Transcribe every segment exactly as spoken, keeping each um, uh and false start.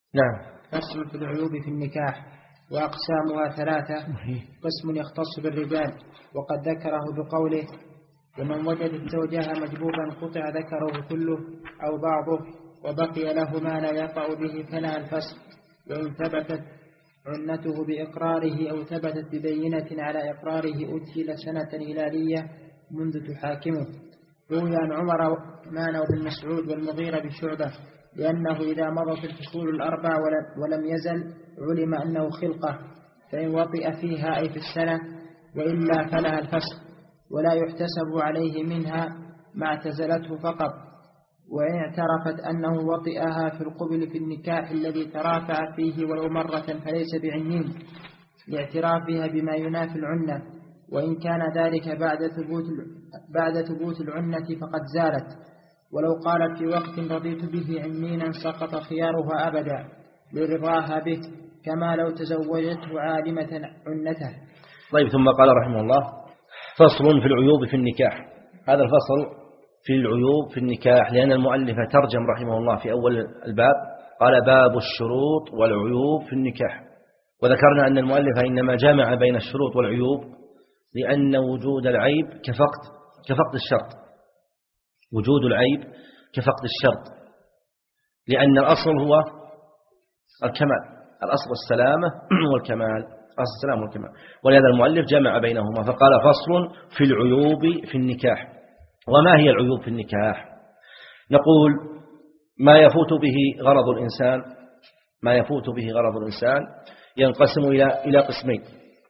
نعم. فصل في العيوب في النكاح. وأقسامها ثلاثة. قسم يختص بالرجال وقد ذكره بقوله: ومن وجد زوجها مجبوبا قطع ذكره كله أو بعضه وبقي له ما لا يقع به فلا الفسخ، وإن ثبتت عنته بإقراره أو ثبتت ببينة على إقراره أدخل سنة هلالية منذ تحاكمه. روي عن عمر مان وابن مسعود والمغيرة بشعبة لأنه إذا مضت الفصول الأربع ولم يزل علم أنه خلقة، فإن وطئ فيها أي في السنة وإلا فلها الفسخ، ولا يحتسب عليه منها ما اعتزلته فقط، وإن اعترفت أنه وطئها في القبل في النكاح الذي ترافع فيه ولو مرة فليس بعنين لاعترافها بما ينافي العنة، وإن كان ذلك بعد ثبوت بعد ثبوت العنة فقد زالت، ولو قالت في وقت رضيت به عنينا سقط خيارها أبدا لرضاها به، كما لو تزوجته عالمة عنته. طيب، ثم قال رحمه الله: فصل في العيوب في النكاح. هذا الفصل في العيوب في النكاح، لأن المؤلف ترجم رحمه الله في أول الباب قال: باب الشروط والعيوب في النكاح. وذكرنا أن المؤلف إنما جمع بين الشروط والعيوب لأن وجود العيب كفقد كفقد الشرط، وجود العيب كفقد الشرط، لأن الأصل هو الكمال، الأصل السلامة والكمال، أصل السلامة والكمال. ولهذا المؤلف جمع بينهما فقال: فصل في العيوب في النكاح. وما هي العيوب في النكاح؟ نقول: ما يفوت به غرض الإنسان ما يفوت به غرض الإنسان ينقسم إلى إلى قسمين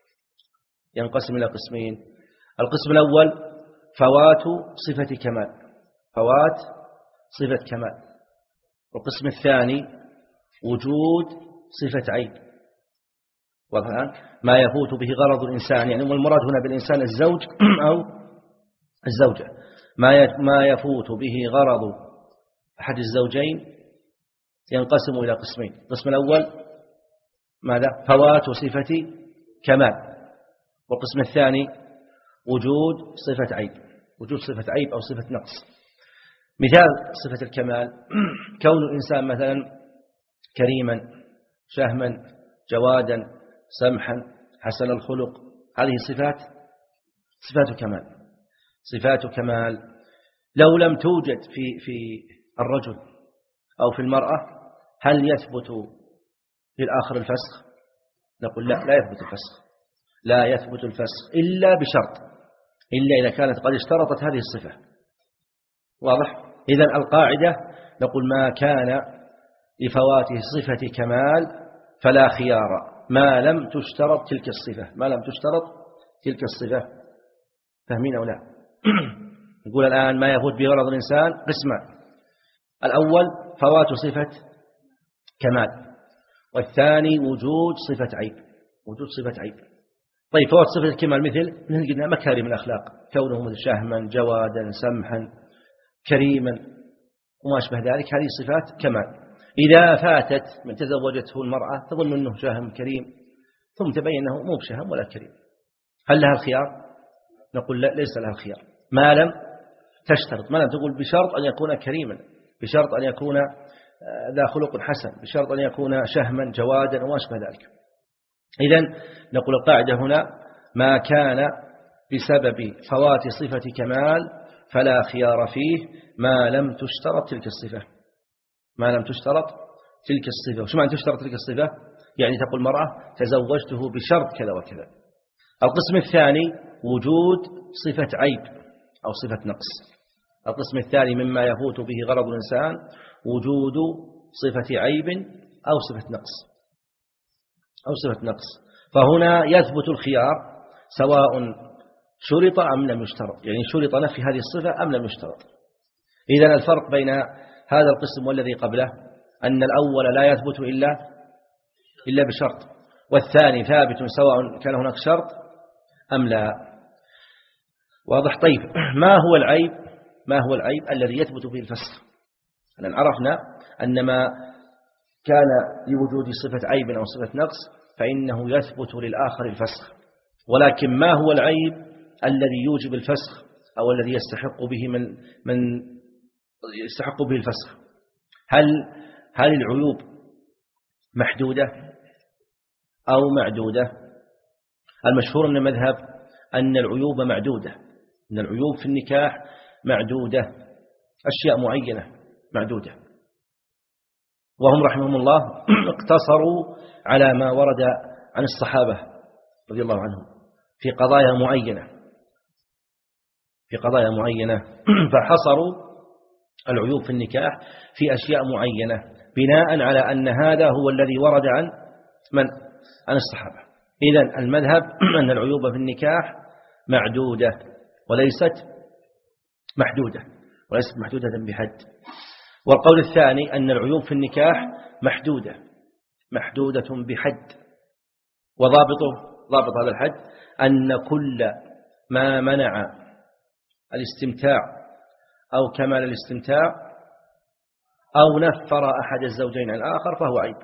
ينقسم إلى قسمين القسم الأول فوات صفة كمال فوات صفة كمال والقسم الثاني وجود صفة عيب. والآن ما يفوت به غرض الإنسان، يعني والمراد هنا بالإنسان الزوج أو الزوجة. ما يفوت به غرض أحد الزوجين ينقسم إلى قسمين. القسم الأول ماذا؟ فوات صفة كمال، والقسم الثاني وجود صفة عيب وجود صفة عيب أو صفة نقص. مثال صفة الكمال: كون الإنسان مثلا كريما شهما جوادا سمحا حسن الخلق، هذه صفات صفات كمال صفات كمال لو لم توجد في في الرجل أو في المرأة هل يثبت للآخر الفسخ؟ نقول لا لا يثبت الفسخ لا يثبت الفسخ إلا بشرط، إلا إذا كانت قد اشترطت هذه الصفة. واضح؟ إذن القاعدة نقول: ما كان لفوات صفة كمال فلا خيار ما لم تشترط تلك الصفة ما لم تشترط تلك الصفة. فاهمين أو لا؟ نقول الآن ما يفوت بغرض الإنسان قسمان: الأول فوات صفة كمال، والثاني وجود صفة عيب وجود صفة عيب. طيب، فوات صفة الكمال مثل مثل قلنا مكارم الأخلاق، كونه مثل شهما جوادا سمحا كريما وما أشبه ذلك، هذه صفات كمال. إذا فاتت من تزوجته المرأة تظن أنه شهم كريم ثم تبين أنه مو بشهم ولا كريم، هل لها الخيار؟ نقول لا، ليس لها الخيار ما لم تشترط ما لم تقول بشرط أن يكون كريما، بشرط أن يكون ذا خلق حسن، بشرط أن يكون شهما جوادا وما أشبه ذلك. إذن نقول القاعدة هنا: ما كان بسبب فوات صفة كمال فلا خيار فيه ما لم تشترط تلك الصفة ما لم تشترط تلك الصفة. وش معنى تشترط تلك الصفة؟ يعني تقول المرأة: تزوجته بشرط كذا وكذا. القسم الثاني وجود صفة عيب أو صفة نقص. القسم الثاني مما يفوت به غرض الإنسان وجود صفة عيب أو صفة نقص أو صفة نقص. فهنا يثبت الخيار سواء شرط أم لم يشترط، يعني شرط نفي هذه الصفة أم لم يشترط. إذن الفرق بين هذا القسم والذي قبله أن الأول لا يثبت إلا إلا بشرط، والثاني ثابت سواء كان هناك شرط أم لا. واضح؟ طيب، ما هو العيب ما هو العيب الذي يثبت به الفسخ؟ لأن عرفنا أن ما كان لوجود صفة عيب أو صفة نقص فإنه يثبت للآخر الفسخ، ولكن ما هو العيب الذي يوجب الفسخ أو الذي يستحق به من من يستحق به الفسخ؟ هل هل العيوب محدودة أو معدودة. المشهور من المذهب أن العيوب معدودة، أن العيوب في النكاح معدودة، أشياء معينة معدودة. وهم رحمهم الله اقتصروا على ما ورد عن الصحابة رضي الله عنهم في قضايا معينة في قضايا معينة فحصروا العيوب في النكاح في أشياء معينة بناء على أن هذا هو الذي ورد عن من؟ عن الصحابة. إذن المذهب أن العيوب في النكاح معدودة وليست محدودة وليست محدودة بحد. والقول الثاني أن العيوب في النكاح محدودة محدودة بحد، وضابطه ضابط هذا الحد أن كل ما منع الاستمتاع أو كمال الاستمتاع أو نفر أحد الزوجين عن الآخر فهو عيب.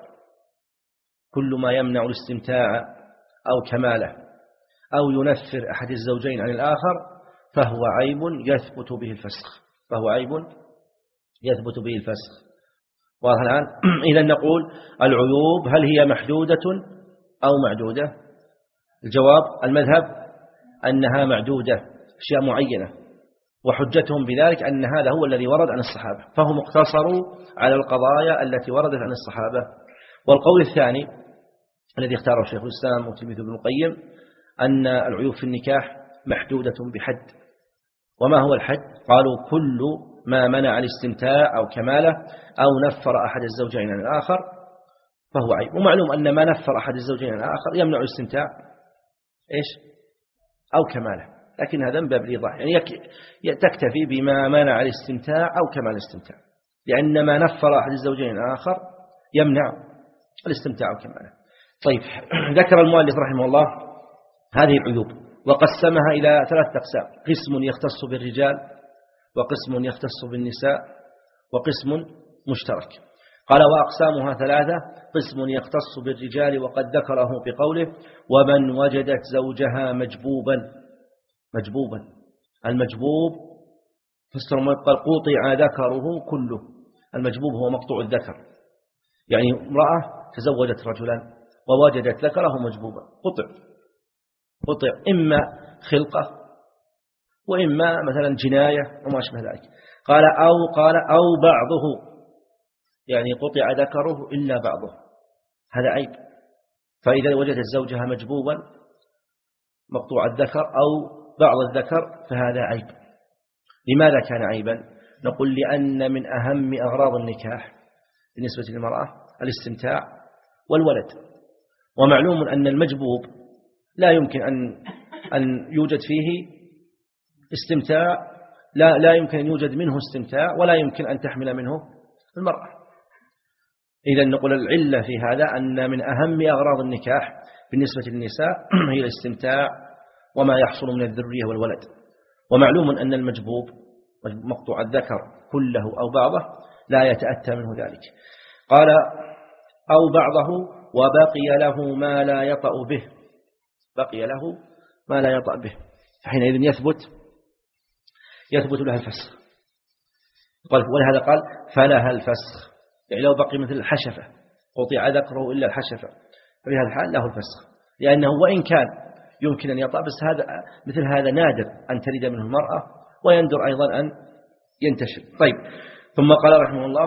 كل ما يمنع الاستمتاع أو كماله أو ينفر أحد الزوجين عن الآخر فهو عيب يثبت به الفسخ فهو عيب يثبت به الفسخ. واضح الآن؟ إذا نقول العيوب هل هي محدودة أو معدودة؟ الجواب المذهب أنها معدودة، أشياء معينة، وحجتهم بذلك أن هذا هو الذي ورد عن الصحابة، فهم اقتصروا على القضايا التي وردت عن الصحابة. والقول الثاني الذي اختاره شيخ الإسلام وتلميذه ابن القيم أن العيوب في النكاح محدودة بحد. وما هو الحد؟ قالوا كل ما منع الاستمتاع أو كماله أو نفر أحد الزوجين عن الآخر فهو عيب. ومعلوم أن ما نفر أحد الزوجين عن الآخر يمنع الاستمتاع إيش؟ أو كماله، لكن هذا من باب الإيضاح، يعني تكتفي بما منع الاستمتاع أو كمال الاستمتاع، لأن ما نفر أحد الزوجين عن الآخر يمنع الاستمتاع أو كماله. طيب، ذكر المؤلف رحمه الله هذه العيوب وقسمها إلى ثلاث أقسام: قسم يختص بالرجال، وقسم يختص بالنساء، وقسم مشترك. قال: وأقسامها ثلاثة: قسم يختص بالرجال وقد ذكره بقوله: ومن وجدت زوجها مجبوبا. مجبوبا، المجبوب فسر قال قطع ذكره كله. المجبوب هو مقطوع الذكر، يعني امرأة تزوجت رجلا ووجدت ذكره مجبوبا، قطع قطع إما خلقة وإما مثلا جناية وما أشبه ذلك. قال أو قال أو بعضه، يعني قطع ذكره إلا بعضه، هذا عيب. فإذا وجدت زوجها مجبوبا مقطوع الذكر أو بعض الذكر فهذا عيب. لماذا كان عيبا؟ نقول لأن من أهم أغراض النكاح بالنسبة للمرأة الاستمتاع والولد، ومعلوم أن المجبوب لا يمكن أن أن يوجد فيه استمتاع، لا لا يمكن أن يوجد منه استمتاع، ولا يمكن أن تحمل منه المرأة. إذا نقول العلة في هذا أن من أهم أغراض النكاح بالنسبة للنساء هي الاستمتاع وما يحصل من الذرية والولد. ومعلوم أن المجبوب مقطوع الذكر كله أو بعضه لا يتأتى منه ذلك. قال أو بعضه وبقي له ما لا يطأ به، بقي له ما لا يطأ به، فحينئذ يثبت يثبت لها الفسخ. ولهذا قال فلها الفسخ، يعني لو بقي مثل الحشفة قطع ذكره إلا الحشفة ففي هذا الحال له الفسخ، لأنه وإن كان يمكن أن يطأ، بس هذا مثل هذا نادر أن تلد منه المرأة، ويندر أيضا أن ينتشر. طيب، ثم قال رحمه الله: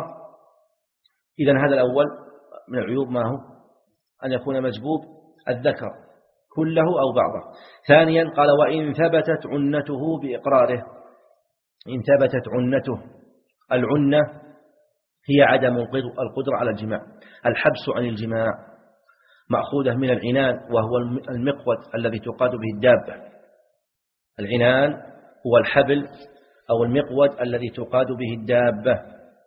إذن هذا الأول من العيوب ما هو؟ أن يكون مجبوب الذكر كله أو بعضه. ثانيا قال: وإن ثبتت عنته بإقراره. إن ثبتت عنته، العنة هي عدم القدرة على الجماع، الحبس عن الجماع، مأخوذة من العنان وهو المقود الذي تقاد به الدابة. العنان هو الحبل أو المقود الذي تقاد به الدابة،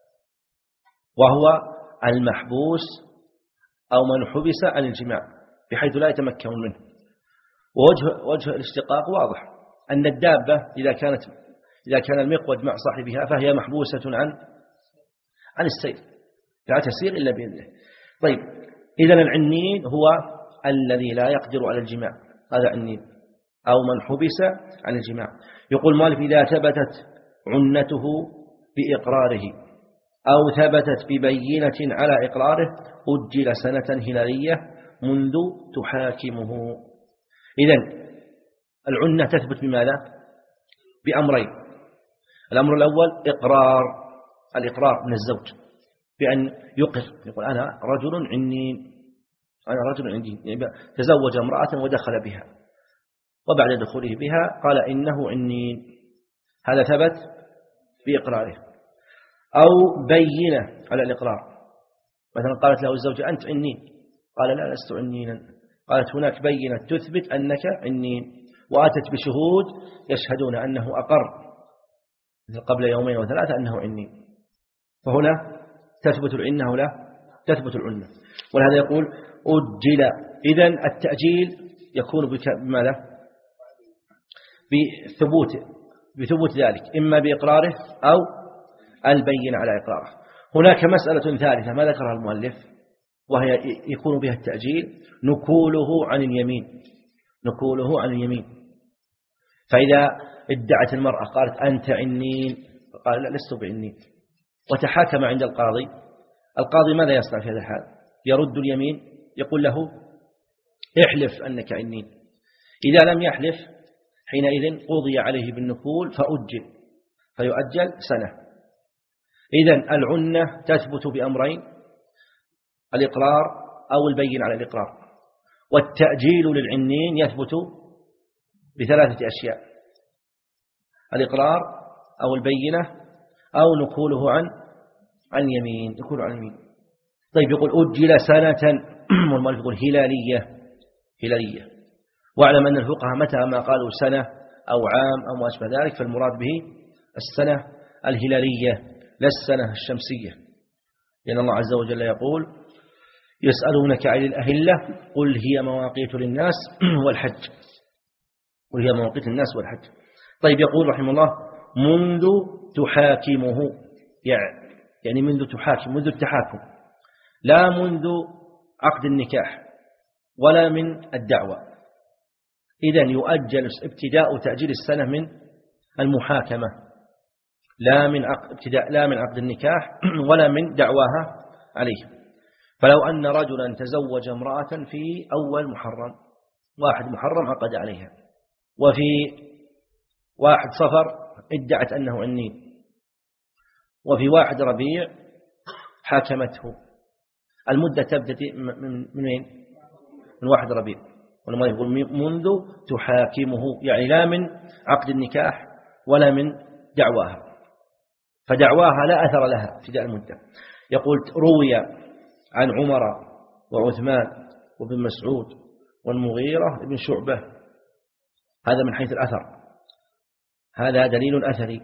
وهو المحبوس أو من حبس عن الجماع بحيث لا يتمكن منه. ووجه وجه الاشتقاق واضح، أن الدابة إذا كانت إذا كان المقود مع صاحبها فهي محبوسة عن عن السير، لا تسير إلا بإذنه. طيب، إذن العنين هو الذي لا يقدر على الجماع، هذا عنين أو من حبس عن الجماع. يقول مالك: إذا ثبتت عنته بإقراره. أو ثبتت ببينة على إقراره أجل سنة هلالية منذ تحاكمه. إذن العنة تثبت بماذا؟ بأمرين. الأمر الأول إقرار، الإقرار من الزوج بأن يقر، يقول أنا رجل عني، أنا رجل عندي، تزوج امرأة ودخل بها، وبعد دخوله بها قال إنه عني، هذا ثبت بإقراره. أو بينة على الإقرار، مثلا قالت له الزوجة أنت عني، قال لا لست عنينا، قالت هناك بينة تثبت أنك عني، وآتت بشهود يشهدون أنه أقر قبل يومين وثلاثة أنه عني، فهنا تثبت العنة ولا تثبت العنة. ولهذا يقول أجل. إذن التأجيل يكون بماذا؟ بثبوت بثبوت ذلك، إما بإقراره أو البين على إقراره. هناك مسألة ثالثة ما ذكرها المؤلف، وهي يكون بها التأجيل، نكوله عن اليمين، نكوله عن اليمين. فإذا ادعت المرأة قالت أنت عنين، قال لا لست بعنين، وتحاكم عند القاضي، القاضي ماذا يصنع في هذا الحال؟ يرد اليمين، يقول له احلف أنك عنين. إذا لم يحلف حينئذ قضي عليه بالنكول فأجل، فيؤجل سنة. إذن العنة تثبت بأمرين، الإقرار أو البين على الإقرار. والتأجيل للعنين يثبت بثلاثة أشياء: الإقرار أو البينة أو نكوله عن عن يمين، نكوله عن يمين. طيب يقول أجل سنة، والمؤلف يقول هلالية، هلالية. واعلم أن الفقهاء متى ما قالوا سنة أو عام أو ما أشبه ذلك فالمراد به السنة الهلالية لا السنة الشمسية، لأن الله عز وجل يقول يسألونك عن الأهلة قل هي مواقيت للناس والحج، قل هي مواقيت للناس والحج. طيب يقول رحمه الله منذ تحاكمه، يعني منذ تحاكم، منذ التحاكم، لا منذ عقد النكاح ولا من الدعوة. إذن يؤجل ابتداء تأجيل السنة من المحاكمة، لا من عقد ابتداء لا من عقد النكاح ولا من دعواها عليه. فلو أن رجلا تزوج امرأة في أول محرم، واحد محرم عقد عليها، وفي واحد صفر ادعت أنه عنين، وفي واحد ربيع حاكمته، المدة تبدأ من من من واحد ربيع. ولما يقول منذ تحاكمه، يعني لا من عقد النكاح ولا من دعواها، فدعواها لا أثر لها ابتداء المدة. يقول روي عن عمر وعثمان وابن مسعود والمغيرة بن شعبة، هذا من حيث الأثر، هذا دليل أثري،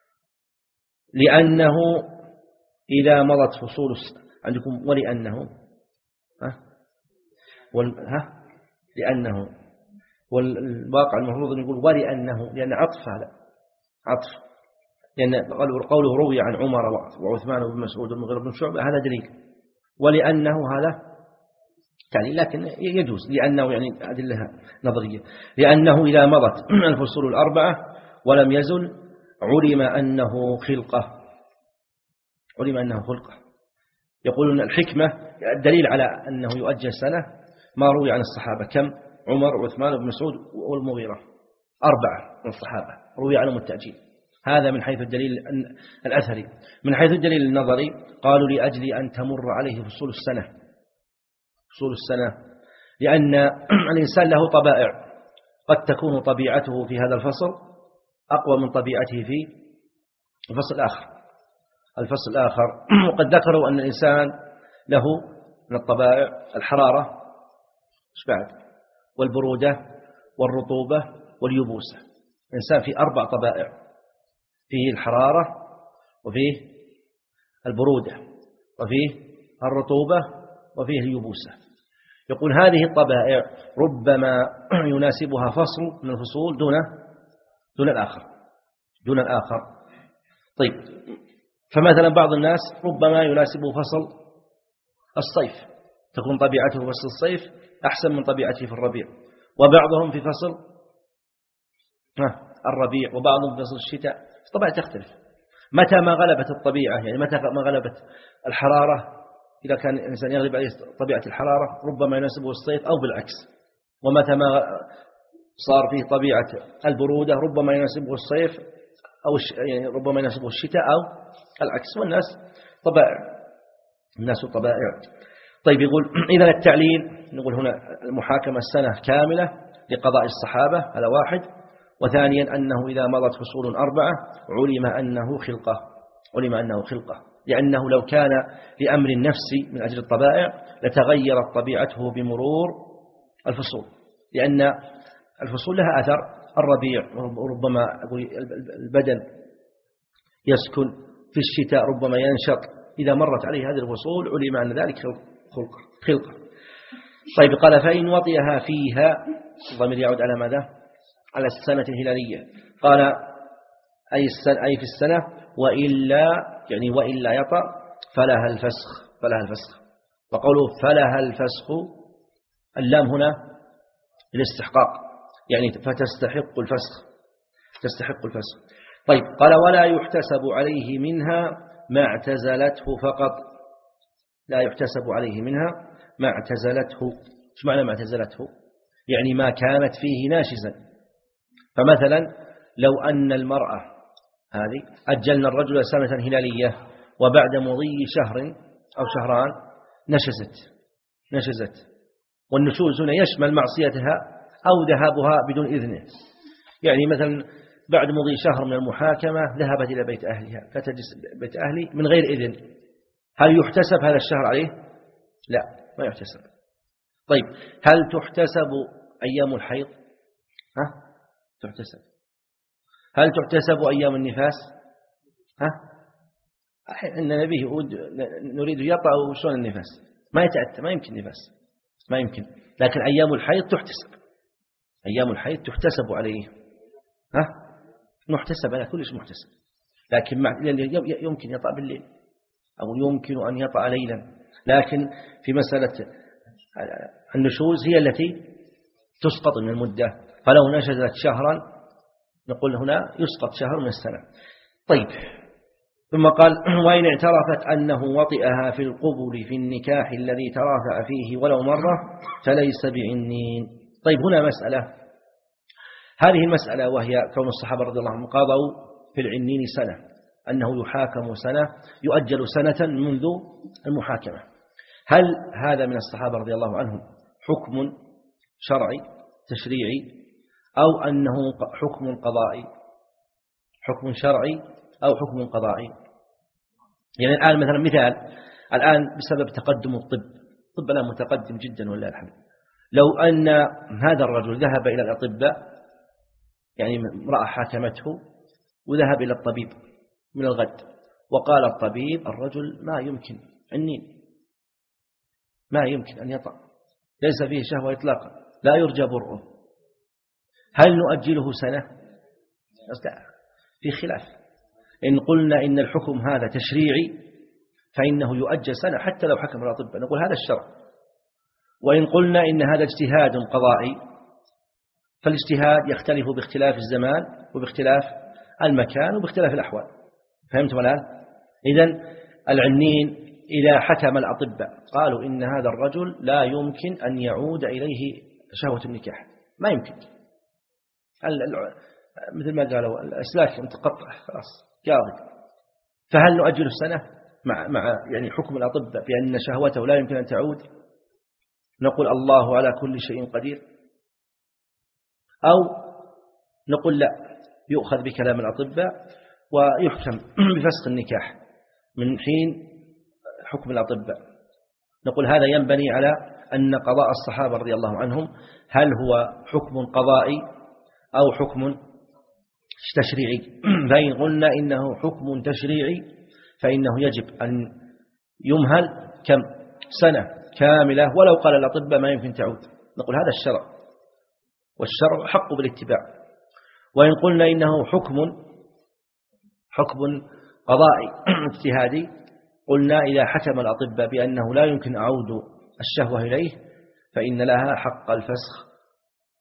لأنه إذا مضت فصول عندكم ولأنه ها وال ها لأنه، والواقع المفروض أن يقول ولأنه، لأن عطف، هذا عطف، لأن قوله روي عن عمر وعثمان وابن مسعود والمغيرة بن شعبة هذا دليل، ولأنه هذا تعليل، لكن يجوز لأنه يعني أدلة نظرية. لأنه إذا مضت الفصول الأربعة ولم يزل علم أنه خلقة، علم أنه خلقة. يقولون الحكمة الدليل على أنه يؤجل سنة ما روي عن الصحابة، كم؟ عمر وعثمان وابن مسعود والمغيرة، أربعة من الصحابة روي عنهم التأجيل. هذا من حيث الدليل الأثري. من حيث الدليل النظري قالوا لأجل أن تمر عليه فصول السنة، فصول السنة، لأن الإنسان له طبائع، قد تكون طبيعته في هذا الفصل أقوى من طبيعته في الفصل الآخر الفصل الآخر وقد ذكروا أن الإنسان له من الطبائع الحرارة، إيش بعد؟ والبرودة والرطوبة واليبوسة. الإنسان في أربع طبائع، فيه الحرارة وفيه البرودة وفيه الرطوبة وفيه اليبوسة. يقول هذه الطبائع ربما يناسبها فصل من الفصول دون دون الآخر دون الآخر طيب، فمثلا بعض الناس ربما يناسبه فصل الصيف، تكون طبيعته في فصل الصيف أحسن من طبيعته في الربيع، وبعضهم في فصل الربيع، وبعضهم في فصل الشتاء، طبعا تختلف. متى ما غلبت الطبيعة، يعني متى ما غلبت الحرارة، إذا كان الإنسان يغلب عليه طبيعة الحرارة ربما يناسبه الصيف أو بالعكس، ومتى ما صار فيه طبيعة البرودة ربما يناسبه الصيف أو يعني ربما يناسبه الشتاء أو العكس، والناس طبائع، الناس طبائع. طيب يقول إذا التعليل، نقول هنا المحاكمة السنة كاملة لقضاء الصحابة، هذا واحد. وثانيا أنه إذا مضت فصول أربعة علم أنه خلقة، علم أنه خلقة، لأنه لو كان لأمر نفسي من أجل الطبائع لتغيرت طبيعته بمرور الفصول، لأن الفصول لها أثر. الربيع ربما البدن يسكن، في الشتاء ربما ينشط، إذا مرت عليه هذه الفصول علم أن ذلك خلقة خلقة. طيب قال فإن وطئها فيها، الضمير يعود على ماذا؟ على السنة الهلالية. قال أي, السنة أي في السنة، وإلا يعني وإلا يطأ فلها الفسخ، فلها الفسخ. وقوله فلها الفسخ، اللام هنا للاستحقاق، يعني فتستحق الفسخ، تستحق الفسخ. طيب قال ولا يحتسب عليه منها ما اعتزلته فقط، لا يحتسب عليه منها ما اعتزلته. ايش معنى ما اعتزلته؟ يعني ما كانت فيه ناشزا. فمثلا لو أن المرأة هذه أجلنا الرجل سنة هلالية وبعد مضي شهر أو شهران نشزت نشزت والنشوز هنا يشمل معصيتها أو ذهابها بدون إذنه، يعني مثلا بعد مضي شهر من المحاكمة ذهبت إلى بيت أهلها فتجلس بيت أهلي من غير إذن، هل يحتسب هذا الشهر عليه؟ لا، ما يحتسب. طيب هل تحتسب أيام الحيض؟ ها؟ تحتسب. هل تحتسب أيام النفاس؟ ها؟ إن نبيه نريد يطأ وشون النفاس، ما يتأتى، ما يمكن نفاس، ما يمكن. لكن أيام الحيض تحتسب، أيام الحيض تحتسب عليه. ها؟ محتسب على كل شيء محتسب، لكن يمكن يطأ بالليل أو يمكن أن يطأ ليلا، لكن في مسألة النشوز هي التي تسقط من المدة، فلو نشزت شهرا نقول هنا يسقط شهر من السنة. طيب ثم قال وإن اعترفت أنه وطئها في القبل في النكاح الذي ترافع فيه ولو مرة فليس بعنين. طيب هنا مسألة، هذه المسألة وهي كون الصحابة رضي الله عنهم قضوا في العنين سنة، أنه يحاكم سنة، يؤجل سنة منذ المحاكمة. هل هذا من الصحابة رضي الله عنهم حكم شرعي تشريعي أو أنه حكم قضائي؟ حكم شرعي أو حكم قضائي؟ يعني الآن مثلا مثال، الآن بسبب تقدم الطب، الطب الآن متقدم جدا ولله الحمد، لو أن هذا الرجل ذهب إلى الأطباء، يعني امرأة حاكمته وذهب إلى الطبيب من الغد وقال الطبيب الرجل ما يمكن عنين، ما يمكن أن يطأ، ليس فيه شهوة إطلاقا، لا يرجى برؤه، هل نؤجله سنة؟ في خلاف. إن قلنا إن الحكم هذا تشريعي فإنه يؤجل سنة حتى لو حكم الأطباء، نقول هذا الشرع. وإن قلنا إن هذا اجتهاد قضائي فالاجتهاد يختلف باختلاف الزمان وباختلاف المكان وباختلاف الأحوال. فهمتم الآن؟ إذن العنين إذا حكم الأطباء قالوا إن هذا الرجل لا يمكن أن يعود إليه شهوة النكاح، ما يمكن، مثل ما قالوا الأسلاك متقطع خلاص قاضي، فهل نؤجل السنة مع مع يعني حكم الأطباء بأن شهوته لا يمكن أن تعود؟ نقول الله على كل شيء قدير، أو نقول لا، يؤخذ بكلام الأطباء ويحكم بفسخ النكاح من حين حكم الأطباء. نقول هذا ينبني على أن قضاء الصحابة رضي الله عنهم هل هو حكم قضائي أو حكم تشريعي. فإن قلنا إنه حكم تشريعي فإنه يجب أن يمهل كم سنة كاملة، ولو قال الأطباء ما يمكن تعود، نقول هذا الشرع، والشرع حق بالاتباع. وإن قلنا إنه حكم حكم قضائي اجتهادي، قلنا إذا حكم الأطباء بأنه لا يمكن عود الشهوة إليه فإن لها حق الفسخ.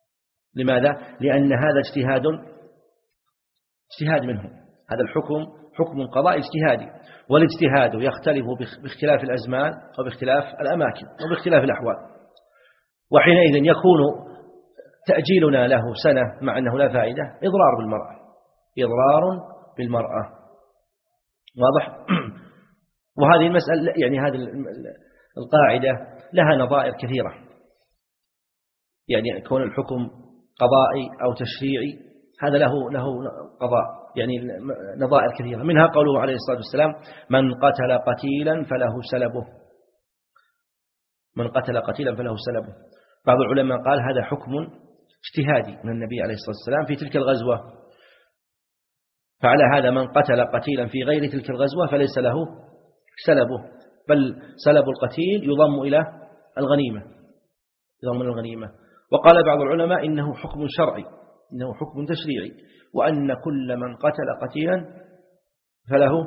لماذا؟ لأن هذا اجتهاد اجتهاد منهم، هذا الحكم حكم قضائي اجتهادي، والاجتهاد يختلف باختلاف الأزمان وباختلاف الأماكن وباختلاف الأحوال. وحينئذ يكون تأجيلنا له سنة مع أنه لا فائدة إضرار بالمرأة، إضرار بالمرأة. واضح؟ وهذه المسألة يعني هذه القاعدة لها نظائر كثيرة، يعني كون الحكم قضائي أو تشريعي هذا له له قضاء يعني نظائر كثيرة، منها قوله عليه الصلاة والسلام: من قتل قتيلا فله سلبه، من قتل قتيلا فله سلبه. بعض العلماء قال هذا حكم اجتهادي من النبي عليه الصلاة والسلام في تلك الغزوة، فعلى هذا من قتل قتيلا في غير تلك الغزوة فليس له سلبه، بل سلب القتيل يضم إلى الغنيمة، يضم إلى الغنيمة. وقال بعض العلماء إنه حكم شرعي، إنه حكم تشريعي، وأن كل من قتل قتيلا فله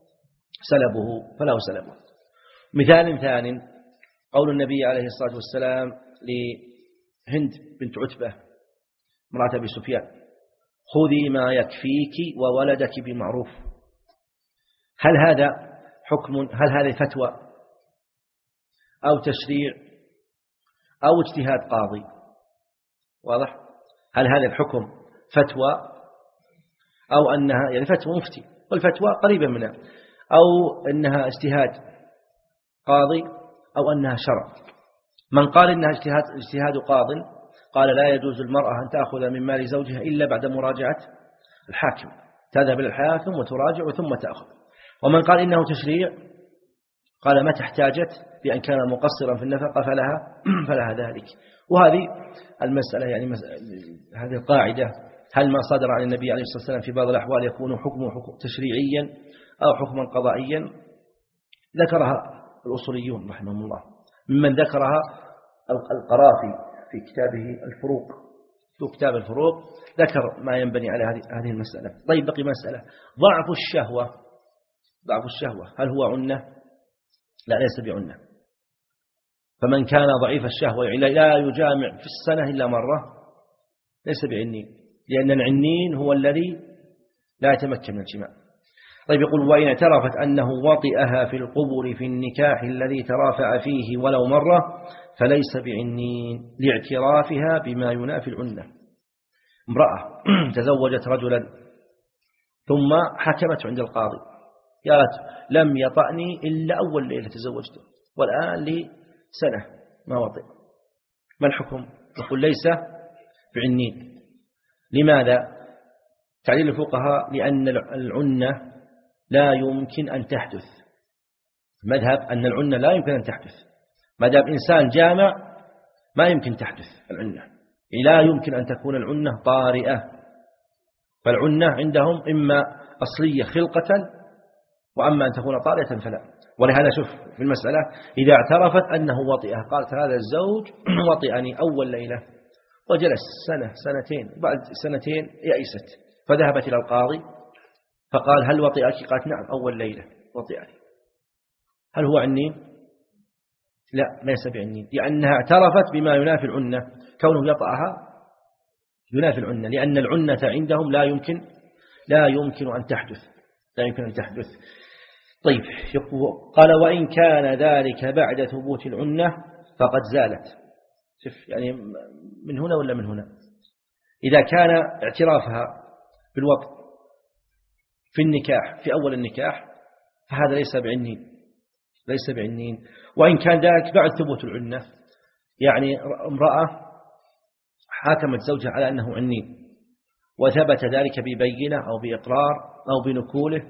سلبه فله سلبه. مثال ثاني قول النبي عليه الصلاة والسلام لهند بنت عتبة امرأة أبي سفيان: خذي ما يكفيك وولدك بمعروف. هل هذا حكم، هل هذه فتوى أو تشريع أو اجتهاد قاضي؟ واضح؟ هل هذا الحكم فتوى أو أنها يعني فتوى مفتي، والفتوى قريبة منها، أو أنها اجتهاد قاضي، أو أنها شرع؟ من قال إنها اجتهاد, اجتهاد قاض قال لا يجوز المرأة أن تأخذ من مال زوجها إلا بعد مراجعة الحاكم، تذهب إلى الحاكم وتراجع ثم تأخذ. ومن قال إنه تشريع قال متى احتاجت بأن كان مقصرا في النفقة فلها, فلها ذلك. وهذه المسألة يعني هذه القاعدة هل ما صدر عن النبي عليه الصلاة والسلام في بعض الأحوال يكون حكمه حكم تشريعيا أو حكما قضائيا؟ ذكرها الأصوليون رحمهم الله، ممن ذكرها القرافي في كتابه الفروق، في كتاب الفروق ذكر ما ينبني على هذه المسألة. طيب بقي مسألة ضعف الشهوة، ضعف الشهوة هل هو عنة؟ لا، ليس بعنة. فمن كان ضعيف الشهوة يعني لا يجامع في السنة إلا مرة ليس بعنين، لأن العنين هو الذي لا يتمكن من الجماع. طيب يقول: وإن اعترفت أنه وطئها في القبر في النكاح الذي ترافع فيه ولو مرة فليس بعنين لاعترافها بما ينافي العنة. امرأة تزوجت رجلا ثم حكمت عند القاضي قالت لم يطأني إلا أول ليلة تزوجته والآن لي سنة ما وطئ، ما الحكم؟ يقول ليس بعنين. لماذا؟ تعليل الفقهاء لأن العنة لا يمكن أن تحدث. المذهب أن العنة لا يمكن أن تحدث، ما دام إنسان جامع ما يمكن تحدث العنة، لا يمكن أن تكون العنة طارئة. فالعنة عندهم إما أصلية خلقة، وأما أن تكون طارئة فلا. ولهذا شوف في المسألة إذا اعترفت أنه وطئها قالت هذا الزوج وطئني أول ليلة، وجلس سنة سنتين، بعد سنتين يأست فذهبت إلى القاضي فقال هل وطئك؟ قالت نعم أول ليلة وطئني. هل هو عنين؟ لا، ليس بعنين، لأنها اعترفت بما ينافي العنة. كونه يطأها ينافي العنة، لأن العنة عندهم لا يمكن لا يمكن أن تحدث، لا يمكن أن تحدث. طيب قال وإن كان ذلك بعد ثبوت العنة فقد زالت. شوف يعني من هنا ولا من هنا؟ إذا كان اعترافها بالوطء في النكاح في أول النكاح فهذا ليس بعنين، ليس بعنين. وإن كان ذلك بعد ثبوت العنة، يعني امرأة حاكمت زوجها على أنه عنين وثبت ذلك ببينة أو بإقرار أو بنكوله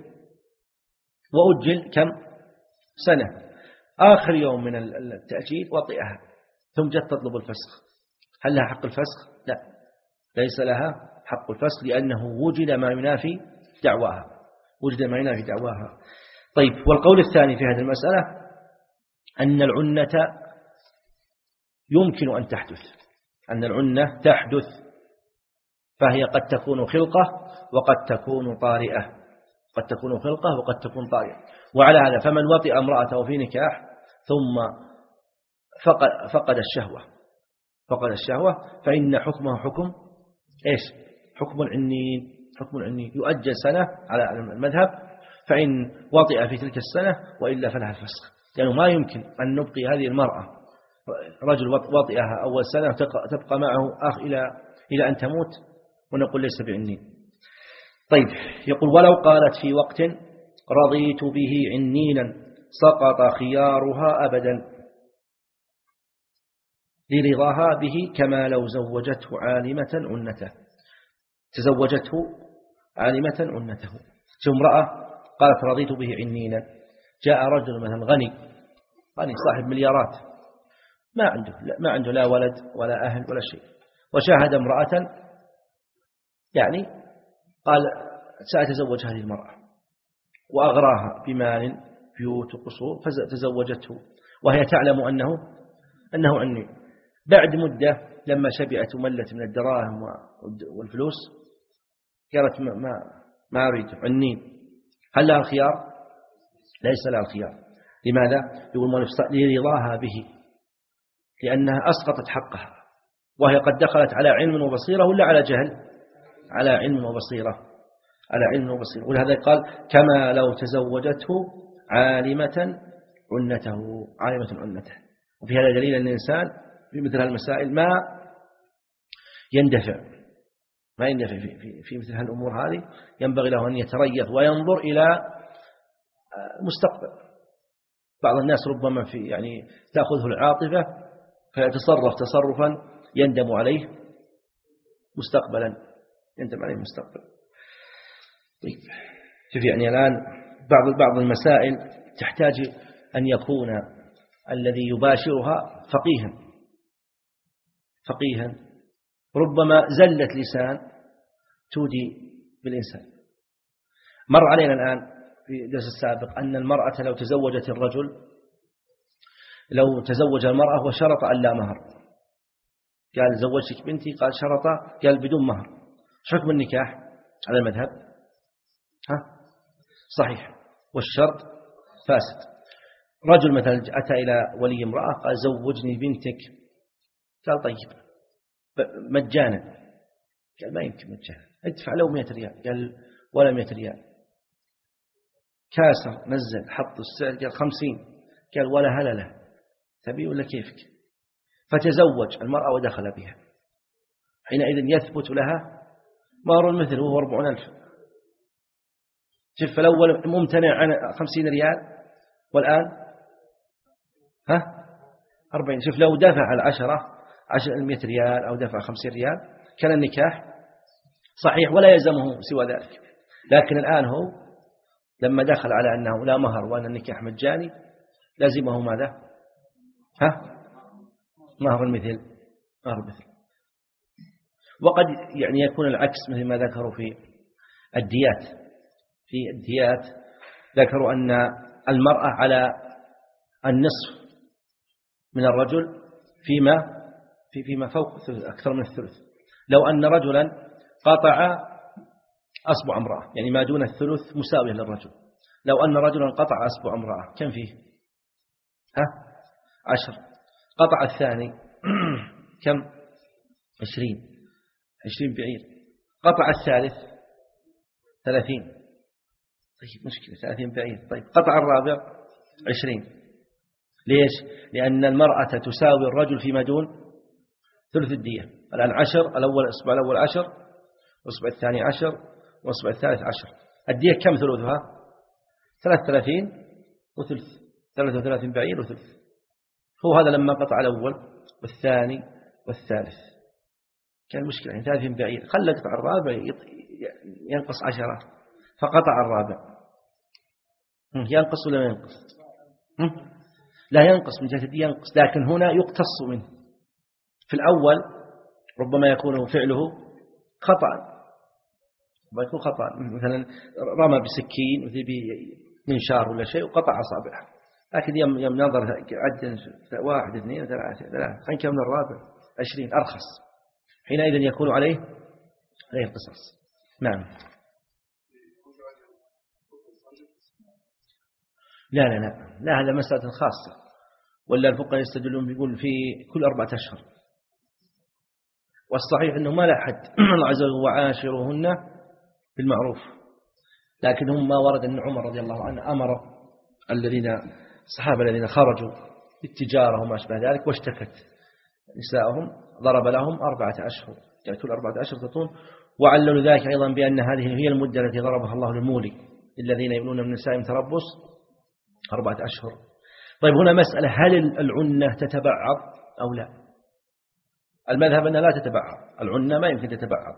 وأجل كم سنة، آخر يوم من التأجيل وطئها ثم جت تطلب الفسخ، هل لها حق الفسخ؟ لا، ليس لها حق الفسخ، لأنه وجد ما ينافي دعواها، وجد ما ينافي دعواها. طيب والقول الثاني في هذه المسألة أن العنة يمكن أن تحدث، أن العنة تحدث، فهي قد تكون خلقة وقد تكون طارئة، قد تكون خلقة وقد تكون طارئة. وعلى هذا فمن وطئ امرأته في نكاح ثم فقد, فقد الشهوة فقد الشهوة فإن حكمه حكم إيش؟ حكم العنين، حكم العنين يؤجل سنة على المذهب، فإن وطئ في تلك السنة وإلا فلها الفسخ، لأنه يعني ما يمكن أن نبقي هذه المرأة رجل وطئها أول سنة تبقى معه أخ إلى إلى أن تموت ونقول ليس بعنين. طيب يقول ولو قالت في وقت رضيت به عنينا سقط خيارها أبدا لرضاها به كما لو زوجته عالمة أنته، تزوجته عالمة أنته. شو امرأة قالت رضيت به عنينا، جاء رجل مثلا غني غني صاحب مليارات ما عنده ما عنده لا ولد ولا أهل ولا شيء، وشاهد امرأة يعني قال سأتزوج هذه المرأة وأغراها بمال بيوت وقصور فتزوجته وهي تعلم أنه أنه عني. بعد مدة لما شبعت وملت من الدراهم والفلوس قالت ما ما, ما أريد عنين، هل لها الخيار؟ ليس لها الخيار. لماذا؟ يقول لرضاها به، لأنها أسقطت حقها وهي قد دخلت على علم وبصيرة ولا على جهل؟ على علم وبصيرة، على علم وبصيرة. ولهذا قال كما لو تزوجته عالمة عنته، عالمة عنته. وفي هذا دليل أن الإنسان في مثل هالمسائل ما يندفع ما يندفع في, في, في مثل هالأمور هذه، ينبغي له أن يتريث وينظر إلى مستقبل. بعض الناس ربما في يعني تأخذه العاطفة فيتصرف تصرفا يندم عليه مستقبلا، يندم عليه مستقبلا. طيب شوف يعني الآن بعض بعض المسائل تحتاج أن يكون الذي يباشرها فقيها فقيها ربما زلة لسان تودي بالإنسان. مر علينا الآن في الدرس السابق أن المرأة لو تزوجت الرجل لو تزوج المرأة وشرط أن لا مهر، قال زوجتك بنتي، قال شرط قال بدون مهر، حكم النكاح على المذهب ها صحيح والشرط فاسد. رجل مثلا أتى إلى ولي امرأة قال زوجني بنتك، قال طيب مجانا، قال ما يمكن مجانا، ادفع له مئة ريال، قال ولا مئة ريال. كاسر نزل حط السعر قال خمسين، قال ولا هلا له، تبي ولا كيفك؟ فتزوج المرأة ودخل بها، حينئذ يثبت لها مهر المثل وهو أربعون ألف. شوف الأول ممتنع عن خمسين ريال والآن ها أربعين. شوف لو دفع العشرة عشر المئة ريال أو دفع خمسين ريال كان النكاح صحيح ولا يلزمه سوى ذلك. لكن الآن هو لما دخل على أنه لا مهر وأن النكاح مجاني لازمه ماذا؟ ها مهر المثل، مهر المثل. وقد يعني يكون العكس مثل ما ذكروا في الديات. في الديات ذكروا أن المرأة على النصف من الرجل فيما في فيما فوق الثلث، أكثر من الثلث. لو أن رجلا قطع أصبع امرأة يعني ما دون الثلث مساوية للرجل، لو أن رجلا قطع أصبع امرأة كم فيه؟ ها عشر. قطع الثاني كم؟ عشرين، عشرين بعير. قطع الثالث ثلاثين، طيب مشكلة ثلاثين بعير. طيب قطع الرابع عشرين. ليش؟ لأن المرأة تساوي الرجل فيما دون ثلث الدية. الآن عشر، الأول أصبع الأول عشر، والأصبع الثاني عشر، والأصبع الثالث عشر. الدية كم ثلثها؟ ثلاث ثلاثين وثلث، ثلاثة وثلاثين بعير وثلث. هو هذا لما قطع الأول والثاني والثالث كان مشكلة يعني ثلاثين بعير، خلى قطع الرابع ينقص عشرة فقطع الرابع، ينقص ولا ما ينقص؟ لا ينقص من جهة الدية ينقص، لكن هنا يقتص منه. في الأول ربما يكون فعله خطأ، ربما يكون خطأ، مثلا رمى بسكين مثل بمنشار ولا شيء وقطع أصابعه، لكن يوم يوم نظر عد واحد اثنين ثلاثة ثلاثة خلينا كم من الرابع عشرين أرخص، حينئذ يكون عليه عليه القصاص. نعم. لا لا لا لا هذا مسألة خاصة، ولا الفقهاء يستدلون بيقول في كل أربعة أشهر، والصحيح أنه ما لا حد. الله عز وجل وعاشرهن بالمعروف، لكن هم ما ورد أن عمر رضي الله عنه أمر الذين الصحابة الذين خرجوا بالتجارة وما أشبه ذلك واشتكت نساءهم ضرب لهم أربعة أشهر، يعني كل أربعة أشهر تطون، وعللوا ذلك أيضا بأن هذه هي المدة التي ضربها الله للمولي الذين يبنون من نسائهم تربص أربعة أشهر. طيب هنا مسألة، هل العنة تتبعض أو لا؟ المذهب أنها لا تتبعض، العنة ما يمكن تتبعض.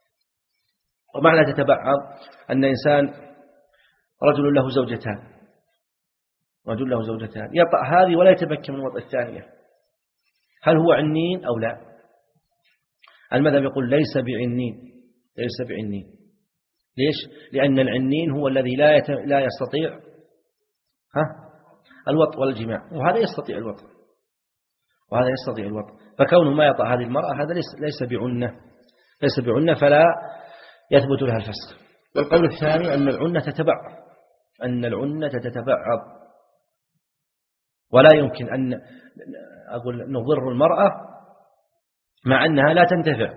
ومعنى تتبعض أن إنسان رجل له زوجتان رجل له زوجتان يطأ هذه ولا يتمكن من وطء الثانية، هل هو عنين أو لا؟ المذهب يقول ليس بعنين ليس بعنين ليش؟ لأن العنين هو الذي لا يت... لا يستطيع ها الوطء والجماع، وهذا يستطيع الوطء وهذا يستطيع الوطء، فكونه ما يطأ هذه المرأة هذا ليس ليس بعنة ليس بعنة فلا يثبت لها الفسخ. والقول الثاني أن العنة تتبعض أن العنة تتبعض ولا يمكن أن أقول نضر المرأة مع أنها لا تنتفع،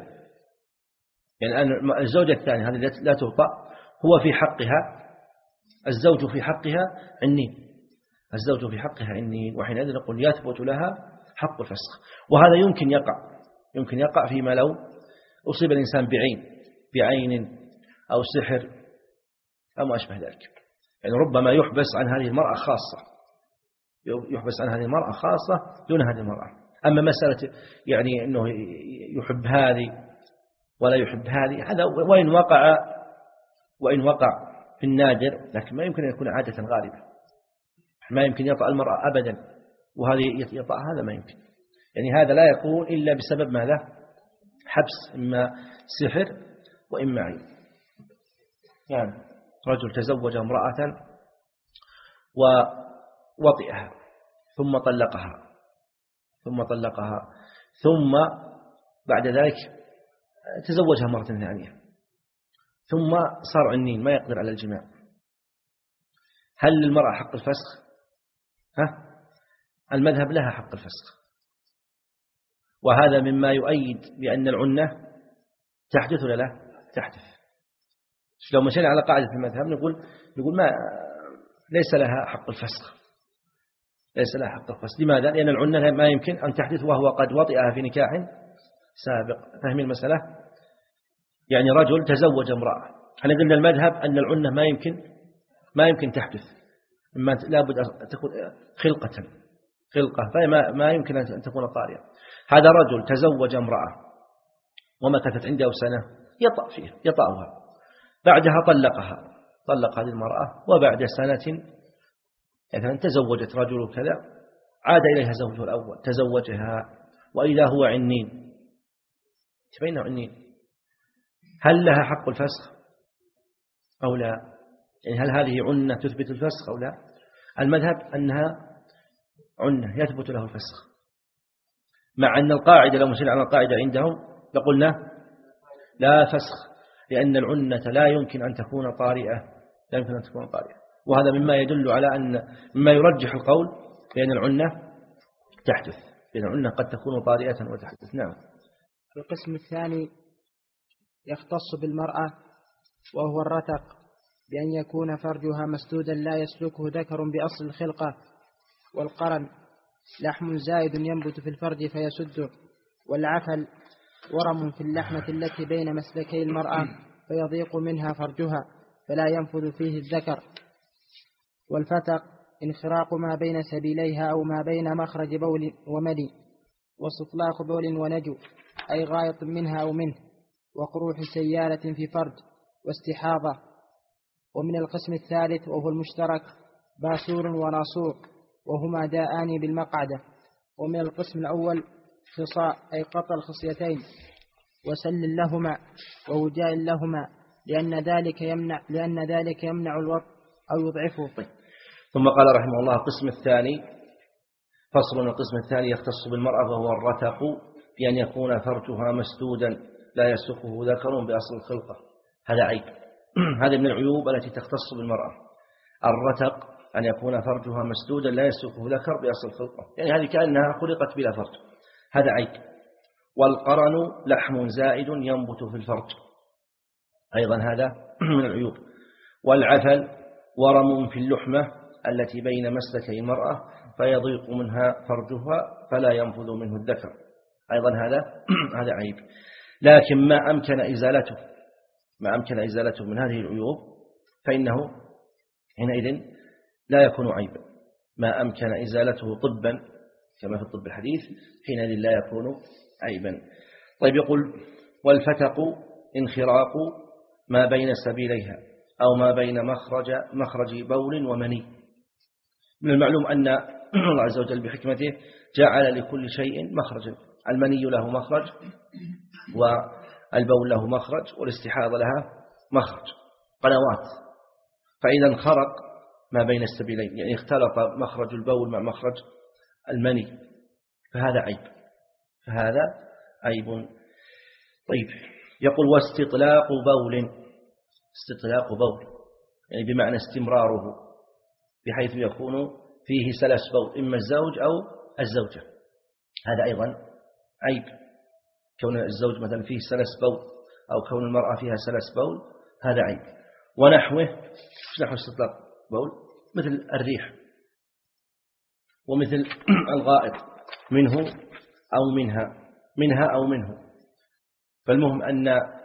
يعني أن الزوجة الثانية هذه لا تطأ هو في حقها الزوج في حقها عنين الزوج في حقها عنين وحينئذ نقول يثبت لها حق الفسخ. وهذا يمكن يقع يمكن يقع فيما لو أصيب الإنسان بعين بعين أو سحر أو ما أشبه ذلك، يعني ربما يحبس عن هذه المرأة خاصة يحبس عن هذه المرأة خاصة دون هذه المرأة. أما مسألة يعني أنه يحب هذه ولا يحب هذه هذا وإن وقع وإن وقع في النادر، لكن ما يمكن أن يكون عادة غالبة، ما يمكن يطأ المرأة أبدا وهذه يطأ هذا ما يمكن، يعني هذا لا يكون إلا بسبب ماذا؟ حبس، إما سحر وإما عين. يعني رجل تزوج امرأة ووطئها ثم طلقها ثم طلقها ثم بعد ذلك تزوجها مرة ثانية ثم صار عنين ما يقدر على الجماع، هل للمرأة حق الفسخ؟ ها؟ المذهب لها حق الفسخ، وهذا مما يؤيد بأن العنة تحدث ولا لا تحدث. لو مشينا على قاعدة المذهب نقول نقول ما ليس لها حق الفسخ ليس لها حق الفسخ. لماذا؟ لأن العنة ما يمكن أن تحدث وهو قد وطئها في نكاح سابق. فهم المسألة؟ يعني رجل تزوج امرأة، احنا قلنا المذهب أن العنة ما يمكن ما يمكن تحدث، إما لابد أن تكون خلقة خلقة فما ما يمكن أن تكون طارئة. هذا رجل تزوج امرأة ومكثت عنده سنة يطأ فيها يطأها، بعدها طلقها طلق هذه المرأة، وبعد سنة يعني تزوجت رجل كذا عاد إليها زوجها الأول تزوجها وإذا هو عنين تبينه عنين، هل لها حق الفسخ أو لا؟ يعني هل هذه عنة تثبت الفسخ أو لا؟ المذهب أنها عنة يثبت له الفسخ، مع أن القاعدة لو مشينا على القاعدة عندهم لقلنا لا فسخ، لأن العنة لا يمكن أن تكون طارئة لا يمكن أن تكون طارئة. وهذا مما يدل على أن مما يرجح القول بأن العنة تحدث بأن العنة قد تكون طارئة وتحدث. نعم. القسم الثاني يختص بالمرأة وهو الرتق، بأن يكون فرجها مسدودا لا يسلكه ذكر بأصل الخلقة، والقرن لحم زائد ينبت في الفرج فيسده، والعفل ورم في اللحمة التي بين مسلكي المرأة فيضيق منها فرجها فلا ينفذ فيه الذكر، والفتق انخراق ما بين سبيليها أو ما بين مخرج بول وملي، واستطلاق بول ونجو أي غائط منها أو منه، وقروح سيالة في فرج، واستحاضة. ومن القسم الثالث وهو المشترك باسور وناصور وهما داءان بالمقعدة. ومن القسم الأول خصاء أي قطع الخصيتين وسل لهما ووجاء لهما، لأن ذلك يمنع لأن ذلك يمنع الوطء أو يضعفه. ثم قال رحمه الله القسم الثاني فصل. القسم الثاني يختص بالمرأة وهو الرتق، بأن يكون فرجها مسدودا لا يسلكه ذكر بأصل الخلقة. هذا عيب هذا من العيوب التي تختص بالمرأة. الرتق أن يكون فرجها مسدودا لا يسلكه ذكر بأصل الخلقة، يعني هذه كأنها خلقت بلا فرج، هذا عيب. والقرن لحم زائد ينبت في الفرج، أيضا هذا من العيوب. والعفل ورم في اللحمة التي بين مسلكي المرأة فيضيق منها فرجها فلا ينفذ منه الذكر، أيضا هذا هذا عيب. لكن ما أمكن إزالته ما أمكن إزالته من هذه العيوب فإنه حينئذ لا يكون عيبا. ما أمكن إزالته طبا كما في الطب الحديث حينئذ لا يكون عيبا. طيب يقول والفتق انخراق ما بين سبيليها أو ما بين مخرج مخرج بول ومني. من المعلوم أن الله عز وجل بحكمته جعل لكل شيء مخرجا، المني له مخرج والبول له مخرج والاستحاضة لها مخرج، قنوات. فإذا انخرق ما بين السبيلين يعني اختلط مخرج البول مع مخرج المني فهذا عيب فهذا عيب. طيب يقول واستطلاق بول استطلاق بول يعني بمعنى استمراره بحيث يكون فيه سلس بول إما الزوج أو الزوجة، هذا أيضا عيب. كون الزوج مثلا فيه سلس بول أو كون المرأة فيها سلس بول هذا عيب. ونحوه نحو استطلاق بول مثل الريح ومثل الغائط منه أو منها منها أو منه. فالمهم أن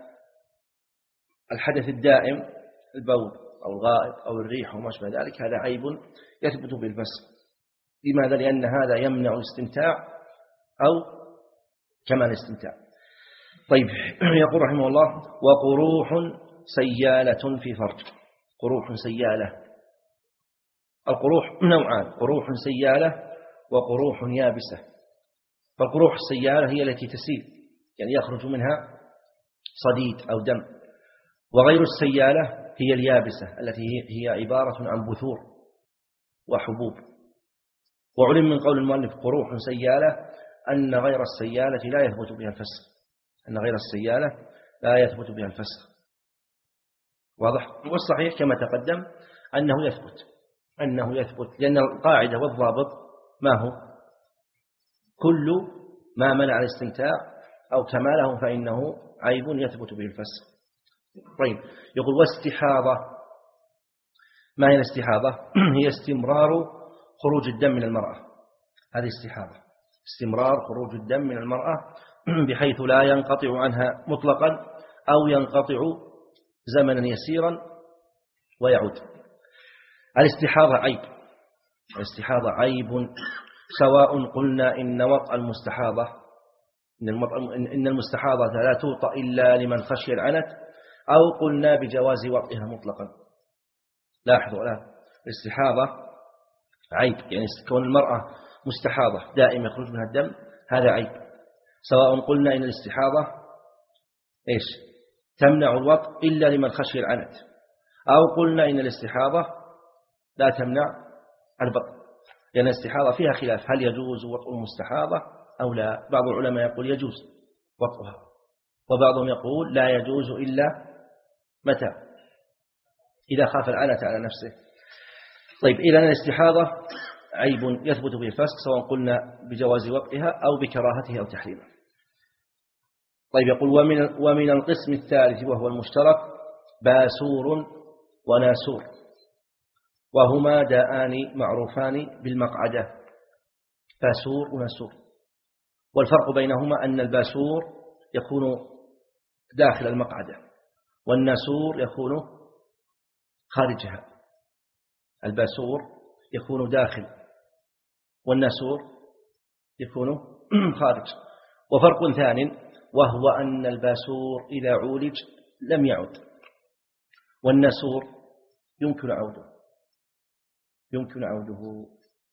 الحدث الدائم البول أو الغائط أو الريح وما شابه ذلك هذا عيب يثبت بالفسق. لماذا؟ لأن هذا يمنع الاستمتاع أو كمال الاستمتاع. طيب يقول رحمه الله وقروح سيالة في فرج. قروح سيالة، القروح نوعان، قروح سيالة وقروح يابسة. فالقروح السيالة هي التي تسيل يعني يخرج منها صديد أو دم، وغير السيالة هي اليابسة التي هي عبارة عن بثور وحبوب. وعلم من قول المؤلف قروح سيالة أن غير السيالة لا يثبت بها الفسخ، أن غير السيالة لا يثبت بها الفسخ. واضح؟ والصحيح كما تقدم أنه يثبت أنه يثبت لأن القاعدة والضابط ما هو؟ كل ما منع الاستمتاع أو كماله فإنه عيب يثبت به الفسخ. طيب يقول واستحاضة. ما هي الاستحاضة؟ هي استمرار خروج الدم من المرأة، هذه استحاضة، استمرار خروج الدم من المرأة بحيث لا ينقطع عنها مطلقا أو ينقطع زمنا يسيرا ويعود. الاستحاضة عيب، الاستحاضة عيب سواء قلنا إن وطأ المستحاضة إن المستحاضة لا توطأ إلا لمن خشي العنت أو قلنا بجواز وطئها مطلقا. لاحظوا الآن الاستحاضة عيب يعني كون المرأة مستحاضة دائما يخرج منها الدم هذا عيب، سواء قلنا إن الاستحاضة إيش تمنع الوطء إلا لمن خشي العنت أو قلنا إن الاستحاضة لا تمنع البطء، لأن الاستحاضة فيها خلاف هل يجوز وطء المستحاضة أو لا. بعض العلماء يقول يجوز وطئها وبعضهم يقول لا يجوز إلا متى؟ إذا خاف العنت على نفسه. طيب إذن الاستحاضة عيب يثبت به الفسق سواء قلنا بجواز وطئها أو بكراهته أو تحريمه. طيب يقول ومن, ومن القسم الثالث وهو المشترك باسور وناسور، وهما داءان معروفان بالمقعدة، باسور وناسور. والفرق بينهما أن الباسور يكون داخل المقعدة والناسور يكون خارجها. الباسور يكون داخل والناسور يكون خارج. وفرق ثاني وهو أن الباسور إذا عولج لم يعد، والناسور يمكن عوده يمكن عوده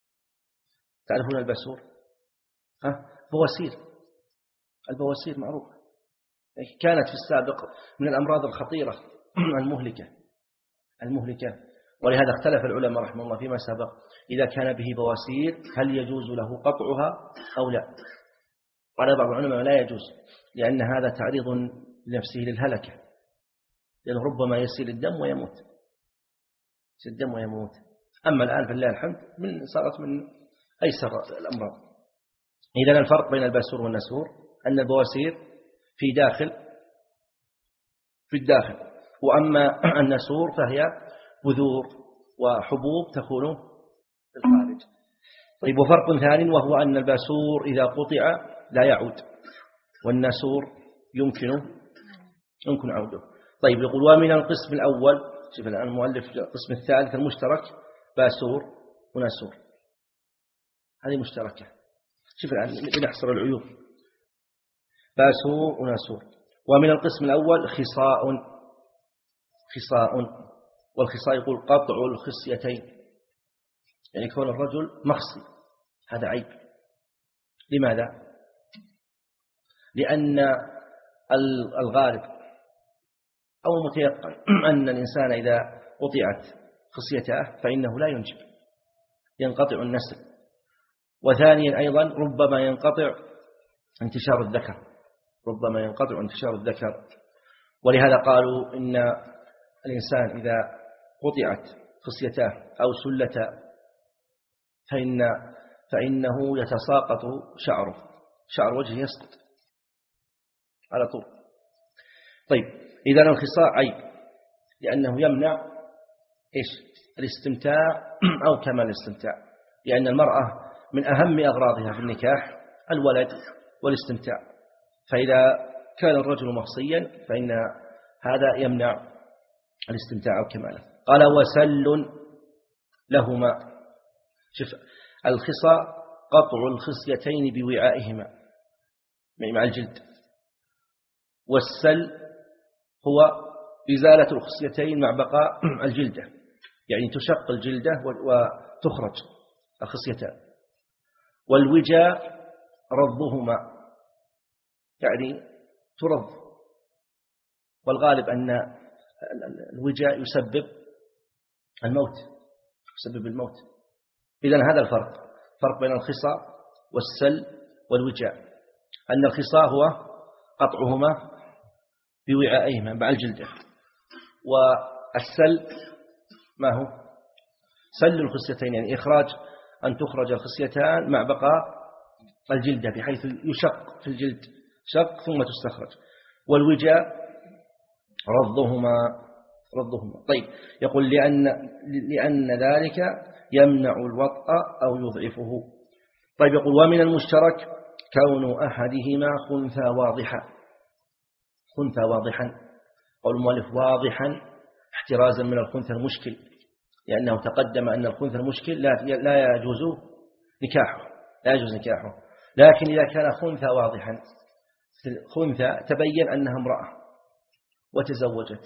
تعرفون الباسور؟ ها بواسير، البواسير معروفة كانت في السابق من الأمراض الخطيرة المهلكة المهلكة ولهذا اختلف العلماء رحمه الله فيما سبق إذا كان به بواسير هل يجوز له قطعها أو لا. قال بعض العلماء لا يجوز لأن هذا تعريض لنفسه للهلكة، لأنه ربما يسيل الدم ويموت يسيل الدم ويموت. أما الآن فلله الحمد من صارت من أيسر الأمراض. إذن الفرق بين الباسور والناسور أن البواسير في داخل في الداخل وأما النسور فهي بذور وحبوب تكون في الخارج. طيب وفرق ثاني وهو أن الباسور إذا قطع لا يعود، والنسور يمكن يمكن عوده. طيب يقول ومن القسم الأول، شوف الآن المؤلف القسم الثالث المشترك باسور ونسور، هذه مشتركة. شوف الآن نحصر العيوب باسور ونسور. ومن القسم الأول خصاء، خصاء، والخصاء يقول قطع الخصيتين، يعني كون الرجل مخصي هذا عيب. لماذا؟ لأن الغالب أو متيقن أن الإنسان إذا قطعت خصيته فإنه لا ينجب، ينقطع النسل. وثانيا أيضا ربما ينقطع انتشار الذكر، ربما ينقطع انتشار الذكر. ولهذا قالوا إن الإنسان إذا قطعت خصيته أو سلته فإن فإنه يتساقط شعره، شعر وجهه يسقط على طول. طيب إذا الخصاء عيب لأنه يمنع إيش؟ الاستمتاع أو كمال الاستمتاع، لأن المرأة من أهم أغراضها في النكاح الولد والاستمتاع، فإذا كان الرجل مخصيا فإن هذا يمنع الاستمتاع أو كماله. قال وسل لهما، شوف الخصاء قطع الخصيتين بوعائهما مع الجلد، والسل هو إزالة الخصيتين مع بقاء الجلدة، يعني تشق الجلدة وتخرج الخصيتان. والوجاء رضهما، يعني ترض، والغالب أن الوجاء يسبب الموت، يسبب الموت. إذن هذا الفرق، فرق بين الخصاء والسل والوجاء، أن الخصاء هو قطعهما بوعائهما مع الجلدة، والسل ما هو؟ سل الخصيتين، يعني إخراج أن تخرج الخصيتان مع بقاء الجلدة بحيث يشق في الجلد شق ثم تستخرج. والوجاء رضهما رضهما. طيب يقول لأن, لأن ذلك يمنع الوطأ أو يضعفه. طيب يقول ومن المشترك كون أحدهما خنثى واضحا، خنثى واضحا، قول المؤلف واضحا احترازا من الخنثى المشكل، لأنه تقدم أن الخنثى المشكل لا لا يجوز نكاحه، لا يجوز نكاحه. لكن إذا كان خنثى واضحا، خنثى تبين أنها امرأة وتزوجت،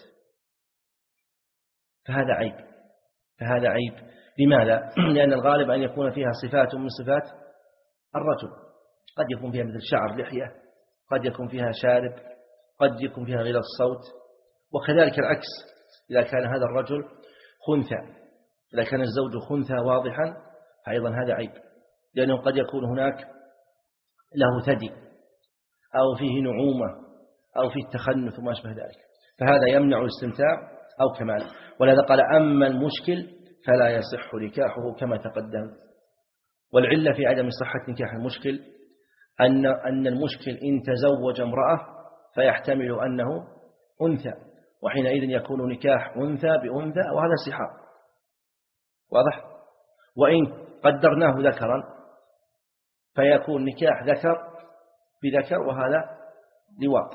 فهذا عيب، فهذا عيب. لماذا؟ لأن الغالب أن يكون فيها صفات من صفات الرجل، قد يكون فيها مثل شعر لحية، قد يكون فيها شارب، قد يكون فيها غلظ الصوت. وكذلك العكس، إذا كان هذا الرجل خنثى، إذا كان الزوج خنثى واضحا فأيضا هذا عيب، لأنه قد يكون هناك له ثدي أو فيه نعومة أو فيه تخنث وما أشبه ذلك، فهذا يمنع الاستمتاع أو كماله. ولهذا قال أما المشكل فلا يصح نكاحه كما تقدم. والعلة في عدم صحة نكاح المشكل أن أن المشكل إن تزوج امرأة فيحتمل أنه أنثى، وحينئذ يكون نكاح أنثى بأنثى وهذا سحاق، واضح؟ وإن قدرناه ذكرا فيكون نكاح ذكر بذكر وهذا لواط.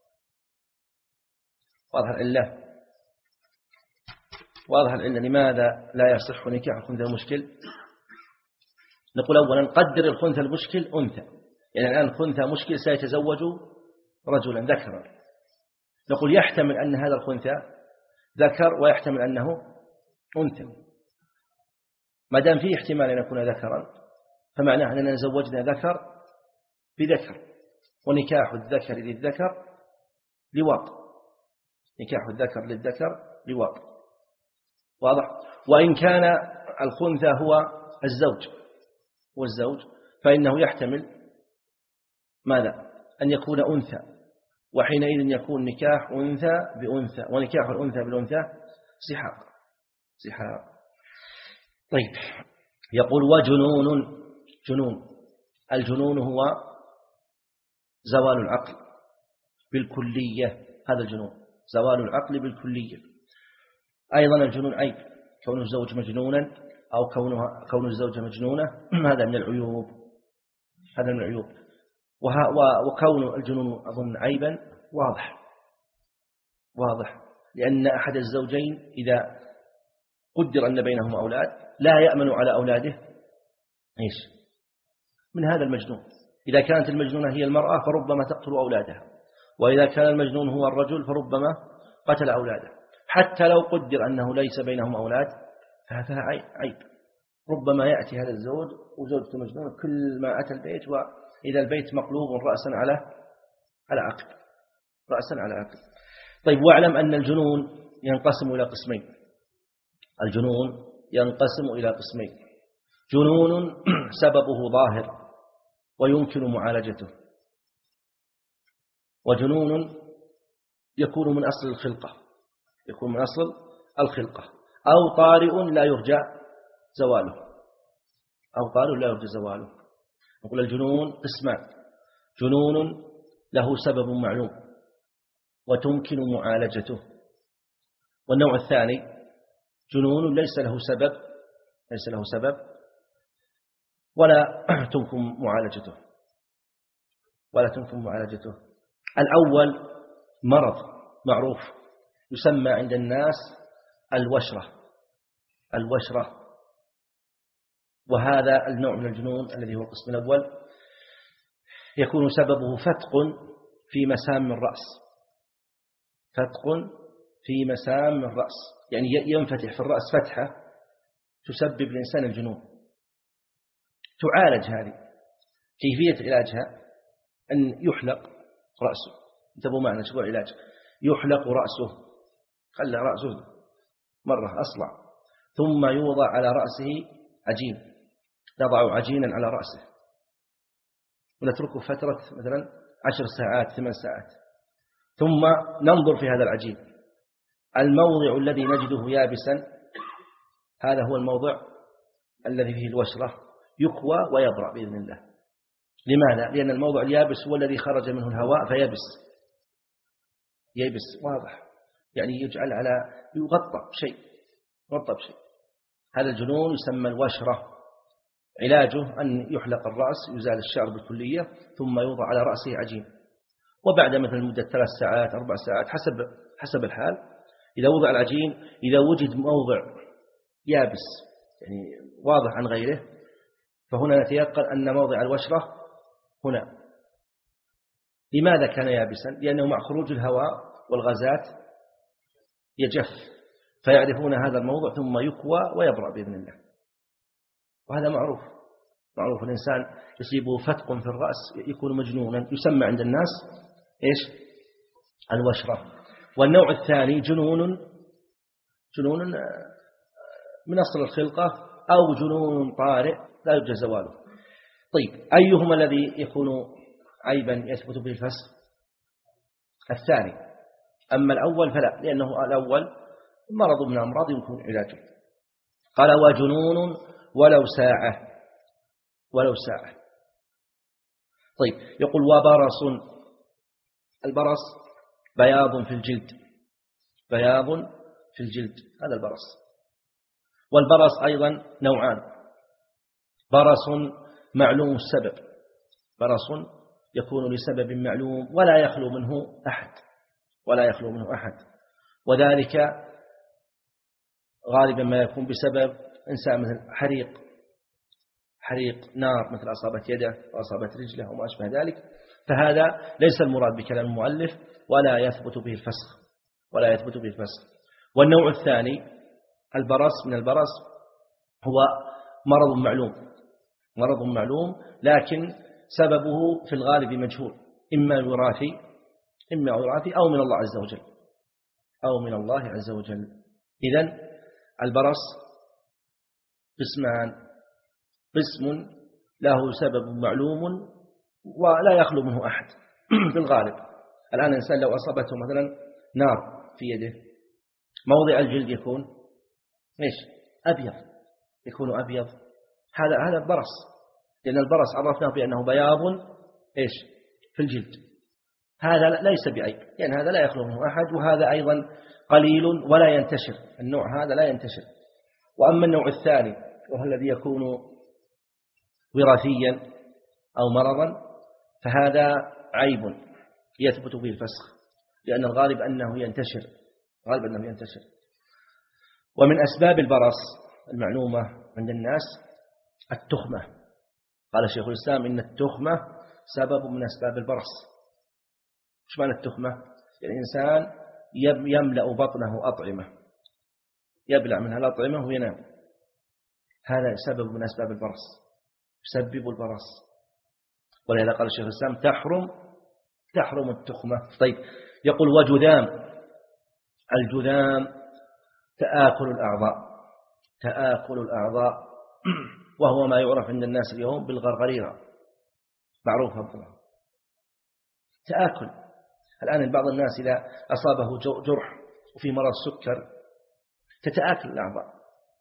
واضح العلة؟ واضح العلة لماذا لا يصح نكاح الخنثى المشكل؟ نقول أولا قدر الخنثى المشكل أنثى، يعني الآن خنثى مشكل سيتزوج رجلا ذكرا، نقول يحتمل أن هذا الخنثى ذكر ويحتمل أنه أنثى. ما دام فيه احتمال أن يكون ذكرا فمعناه أننا زوجنا ذكر بذكر، ونكاح الذكر للذكر لواط، نكاح الذكر للذكر لواط، واضح؟ وإن كان الخنثى هو الزوج والزوج فإنه يحتمل ماذا؟ أن يكون أنثى، وحينئذ يكون نكاح أنثى بأنثى، ونكاح الأنثى بالأنثى سحاق سحاق. طيب يقول وجنون، جنون، الجنون هو زوال العقل بالكلية، هذا الجنون زوال العقل بالكلية. أيضا الجنون عيب، كون الزوج مجنونا أو كونها كون الزوجة مجنونة هذا من العيوب، هذا من العيوب. وكون الجنون أظن عيبا واضح واضح لأن أحد الزوجين إذا قدر أن بينهما أولاد لا يأمن على أولاده إيش من هذا المجنون. إذا كانت المجنونة هي المرأة فربما تقتل أولادها، وإذا كان المجنون هو الرجل فربما قتل أولاده. حتى لو قدر أنه ليس بينهم أولاد فهذا عيب. ربما يأتي هذا الزوج وزوجته مجنونة كل ما أتى البيت وإذا البيت مقلوب رأسا على على عقب رأسا على عقب. طيب، واعلم أن الجنون ينقسم إلى قسمين. الجنون ينقسم إلى قسمين: جنون سببه ظاهر ويمكن معالجته، وجنون يكون من أصل الخلقة يكون من أصل الخلقة أو طارئ لا يرجى زواله أو طارئ لا يرجى زواله. نقول الجنون قسمان: جنون له سبب معلوم وتمكن معالجته، والنوع الثاني جنون ليس له سبب ليس له سبب ولا تمكن معالجته ولا تمكن معالجته. الأول مرض معروف يسمى عند الناس الوشرة الوشرة وهذا النوع من الجنون الذي هو القسم الأول يكون سببه فتق في مسام الرأس فتق في مسام الرأس يعني ينفتح في الرأس فتحة تسبب للإنسان الجنون. تعالج هذه. كيفية علاجها أن يحلق رأسه. انتبهوا معنا شو العلاج. يحلق رأسه، خلى رأسه مرة أصلع، ثم يوضع على رأسه عجين، نضع عجينا على رأسه ونتركه فترة مثلا عشر ساعات ثمان ساعات، ثم ننظر في هذا العجين. الموضع الذي نجده يابسا هذا هو الموضع الذي فيه الوشرة، يكوى ويبرأ بإذن الله. لماذا؟ لأن الموضع اليابس هو الذي خرج منه الهواء فيبس يبس واضح، يعني يجعل على يغطى بشيء يغطى بشيء. هذا الجنون يسمى الوشرة. علاجه أن يحلق الرأس، يزال الشعر بالكلية، ثم يوضع على رأسه عجين، وبعد مثل مدة ثلاث ساعات أربع ساعات حسب حسب الحال إذا وضع العجين، إذا وجد موضع يابس يعني واضح عن غيره فهنا نتيقن أن موضع الوشرة هنا. لماذا كان يابسا؟ لأنه مع خروج الهواء والغازات يجف، فيعرفون هذا الموضع ثم يكوى ويبرأ بإذن الله. وهذا معروف معروف الإنسان يصيبه فتق في الرأس يكون مجنونا، يسمى عند الناس إيش؟ الوشرة. والنوع الثاني جنون جنون من أصل الخلقة أو جنون طارئ لا يرجى زواله. طيب، أيهما الذي يكون عيبا يثبت به الفسخ؟ الثاني. أما الأول فلا، لأنه الأول مرض من أمراض يمكن علاجه. قال وجنون ولو ساعة ولو ساعة. طيب، يقول وبرص. البرص بياض في الجلد بياض في الجلد هذا البرص. والبرص أيضا نوعان: برص معلوم السبب، برص يكون لسبب معلوم ولا يخلو منه أحد ولا يخلو منه أحد وذلك غالبا ما يكون بسبب إنسان مثل حريق حريق نار، مثل أصابت يده وأصابت رجله وما أشبه ذلك. فهذا ليس المراد بكلام المؤلف ولا يثبت به الفسخ ولا يثبت به الفسخ. والنوع الثاني البرص من البرص هو مرض معلوم مرض معلوم لكن سببه في الغالب مجهول، إما وراثي إما وراثي أو من الله عز وجل أو من الله عز وجل. إذن البرص قسمان: قسم له سبب معلوم ولا يخلو منه أحد في الغالب. الآن إنسان لو أصابته مثلا نار في يده، موضع الجلد يكون إيش؟ أبيض يكون أبيض. هذا هذا البرص، لأن البرص عرفناه بأنه بياض إيش؟ في الجلد. هذا ليس بعيب، لأن يعني هذا لا يخلو منه أحد، وهذا أيضا قليل ولا ينتشر، النوع هذا لا ينتشر. وأما النوع الثاني وهو الذي يكون وراثيا أو مرضا فهذا عيب يثبت به الفسخ، لأن الغالب أنه ينتشر، غالب أنه ينتشر. ومن أسباب البرص المعلومة عند الناس التخمة. قال شيخ الإسلام إن التخمة سبب من أسباب البرص. إيش معنى التخمة؟ يعني الإنسان يملأ بطنه أطعمة، يبلع منها الأطعمة وينام، هذا سبب من أسباب البرص، يسبب البرص. ولهذا قال الشيخ الإسلام تحرم تحرم التخمة. طيب يقول وجذام. الجذام تآكل الأعضاء، تآكل الأعضاء وهو ما يعرف عند الناس اليوم بالغرغريرة، معروفة بطنها تآكل. الآن بعض الناس إذا أصابه جرح وفي مرض سكر تتآكل الأعضاء،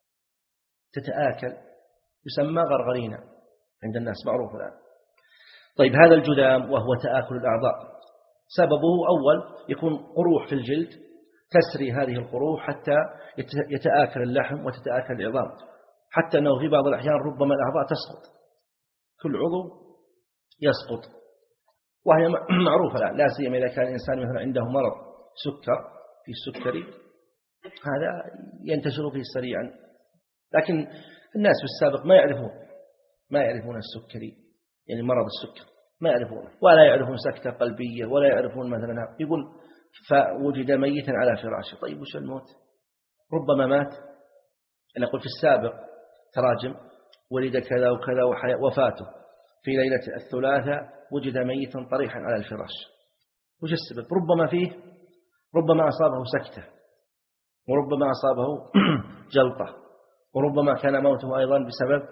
تتآكل، يسمى غرغرينة عند الناس، معروف الآن. طيب هذا الجذام وهو تآكل الأعضاء سببه أول يكون قروح في الجلد، تسري هذه القروح حتى يتآكل اللحم وتتآكل العظام، حتى أنه في بعض الأحيان ربما الأعضاء تسقط، كل عضو يسقط، وهي معروفة الآن، لا سيما إذا كان الإنسان مثلا عنده مرض سكر في السكري، هذا ينتشر فيه سريعا. لكن الناس في السابق ما يعرفون ما يعرفون السكري، يعني مرض السكر ما يعرفونه، ولا يعرفون سكتة قلبية، ولا يعرفون مثلا يقول فوجد ميتا على فراشه. طيب وش الموت؟ ربما مات. أنا أقول في السابق تراجم ولد كذا وكذا وفاته في ليلة الثلاثاء وجد ميتا طريحا على الفراش. وش السبب؟ ربما فيه ربما أصابه سكتة، وربما أصابه جلطة، وربما كان موته أيضا بسبب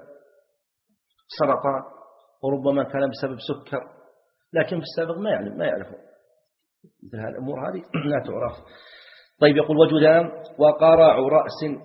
سرطان، وربما كان بسبب سكر. لكن في السابق ما يعلم ما يعرفون مثل هذه الأمور، هذه لا تعرف. طيب يقول وجذام وقرع رأس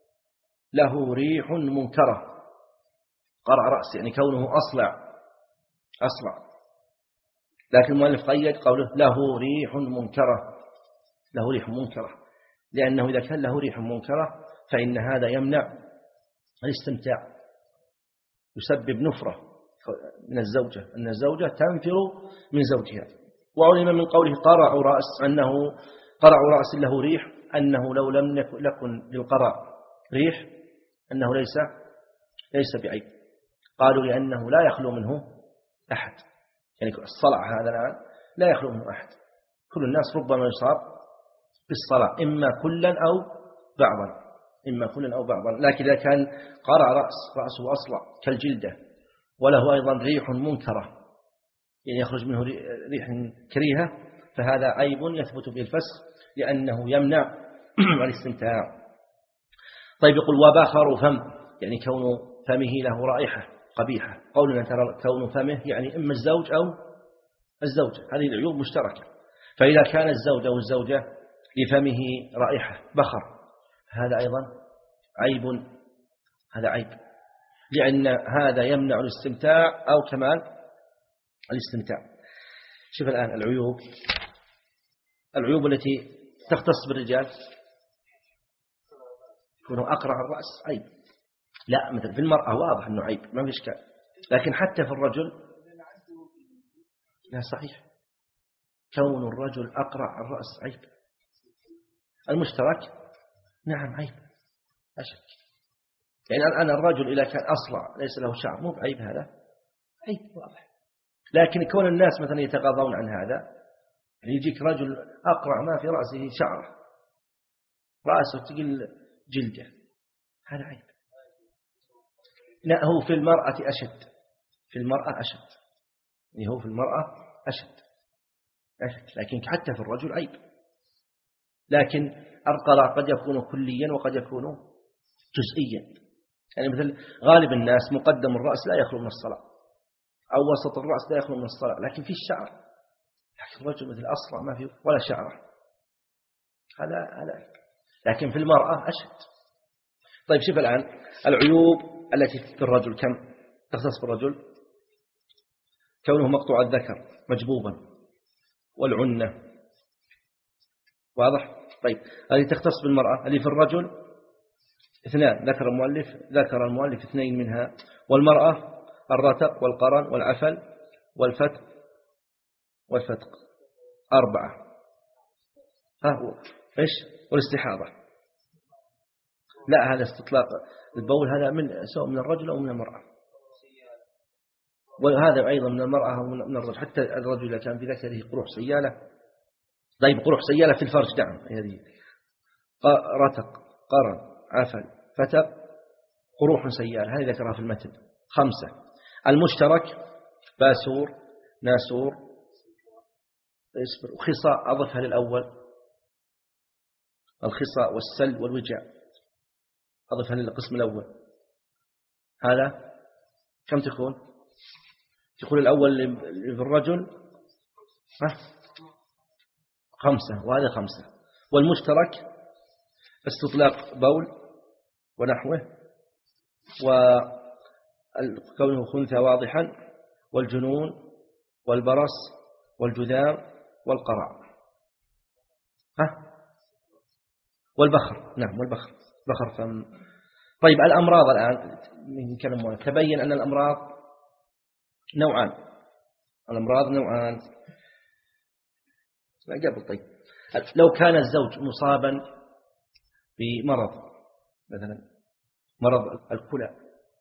له ريح منكرة. قرع رأس يعني كونه أصلع أصلع، لكن المؤلف قيد قوله له ريح منكرة، له ريح منكرة، لأنه إذا كان له ريح منكرة فإن هذا يمنع الاستمتاع، يسبب نفرة من الزوجة، أن الزوجة تنفر من زوجها. وعلم من قوله قرع رأس أنه قرع رأس له ريح، أنه لو لم يكن للقرع ريح أنه ليس ليس بعيب. قالوا لأنه لا يخلو منه أحد، يعني الصلع هذا الآن لا يخلو منه أحد، كل الناس ربما يصاب بالصلع إما كلا أو بعضا، إما كلا أو بعضا. لكن إذا كان قرع رأس رأسه أصلع كالجلدة وله أيضا ريح منكرة، يعني يخرج منه ريح كريهة، فهذا عيب يثبت به الفسخ لأنه يمنع الاستمتاع. طيب يقول وبخر فم، يعني كون فمه له رائحة قبيحة. قولنا ترى كون فمه يعني إما الزوج أو الزوجة، هذه العيوب مشتركة. فإذا كان الزوج أو الزوجة لفمه رائحة بخر، هذا أيضا عيب، هذا عيب، لأن هذا يمنع الاستمتاع أو كمال الاستمتاع. شوف الآن العيوب العيوب التي تختص بالرجال، يكونوا أقرع الرأس عيب، لا مثل في المرأة واضح أنه عيب ما في إشكال، لكن حتى في الرجل لا صحيح، كون الرجل أقرع الرأس عيب. المشترك نعم عيب لا شك، يعني الآن الرجل إذا كان أصلع ليس له شعر مو بعيب، هذا عيب واضح. لكن كون الناس مثلا يتغاضون عن هذا، يعني يجيك رجل أقرع ما في رأسه شعره، رأسه تقل جلده، هذا عيب. لا هو في المرأة أشد، في المرأة أشد، يعني هو في المرأة أشد أشد، لكن حتى في الرجل عيب. لكن القرع قد يكون كليا وقد يكون جزئيا، يعني مثل غالب الناس مقدم الرأس لا يخلو من الصلاة، أو وسط الرأس لا يخلو من الصلاة، لكن في الشعر، لكن الرجل مثل أصلع ما فيه ولا شعره، هذا هذا. لكن في المرأة أشد. طيب شوف الآن العيوب التي في الرجل كم تختص بالرجل: كونه مقطوع الذكر مجبوبا، والعنة. واضح؟ طيب هذه تختص بالمرأة. اللي في الرجل اثنان ذكر المؤلف ذكر المؤلف اثنين منها، والمرأة الرتق والقرن والعفل والفتق والفتق أربعة. ها هو إيش؟ والاستحاضة. لا، هذا استطلاق البول، هذا من سواء من الرجل أو من المرأة، وهذا أيضا من المرأة أو من الرجل. حتى الرجل إذا كان في ذكره قروح سيالة. طيب قروح سيالة في الفرج، نعم، هذه رتق قرن عفل فتق قروح سيالة، هذه ذكرها في المتن. خمسة. المشترك باسور ناسور وخصاء، أضفها للأول، الخصاء والسل والوجاء أضفها للقسم الأول. هذا كم تكون؟ تقول الأول في الرجل خمسة، وهذا خمسة. والمشترك استطلاق بول ونحوه، وكونه خنثى واضحا، والجنون والبرص والجذام والقرع، ها والبخر. نعم والبخر، بخر فم. طيب الأمراض الآن من كلام تبين أن الأمراض نوعان. الأمراض نوعان. لا قبل. طيب لو كان الزوج مصابا بمرض، مثلا مرض الكلى،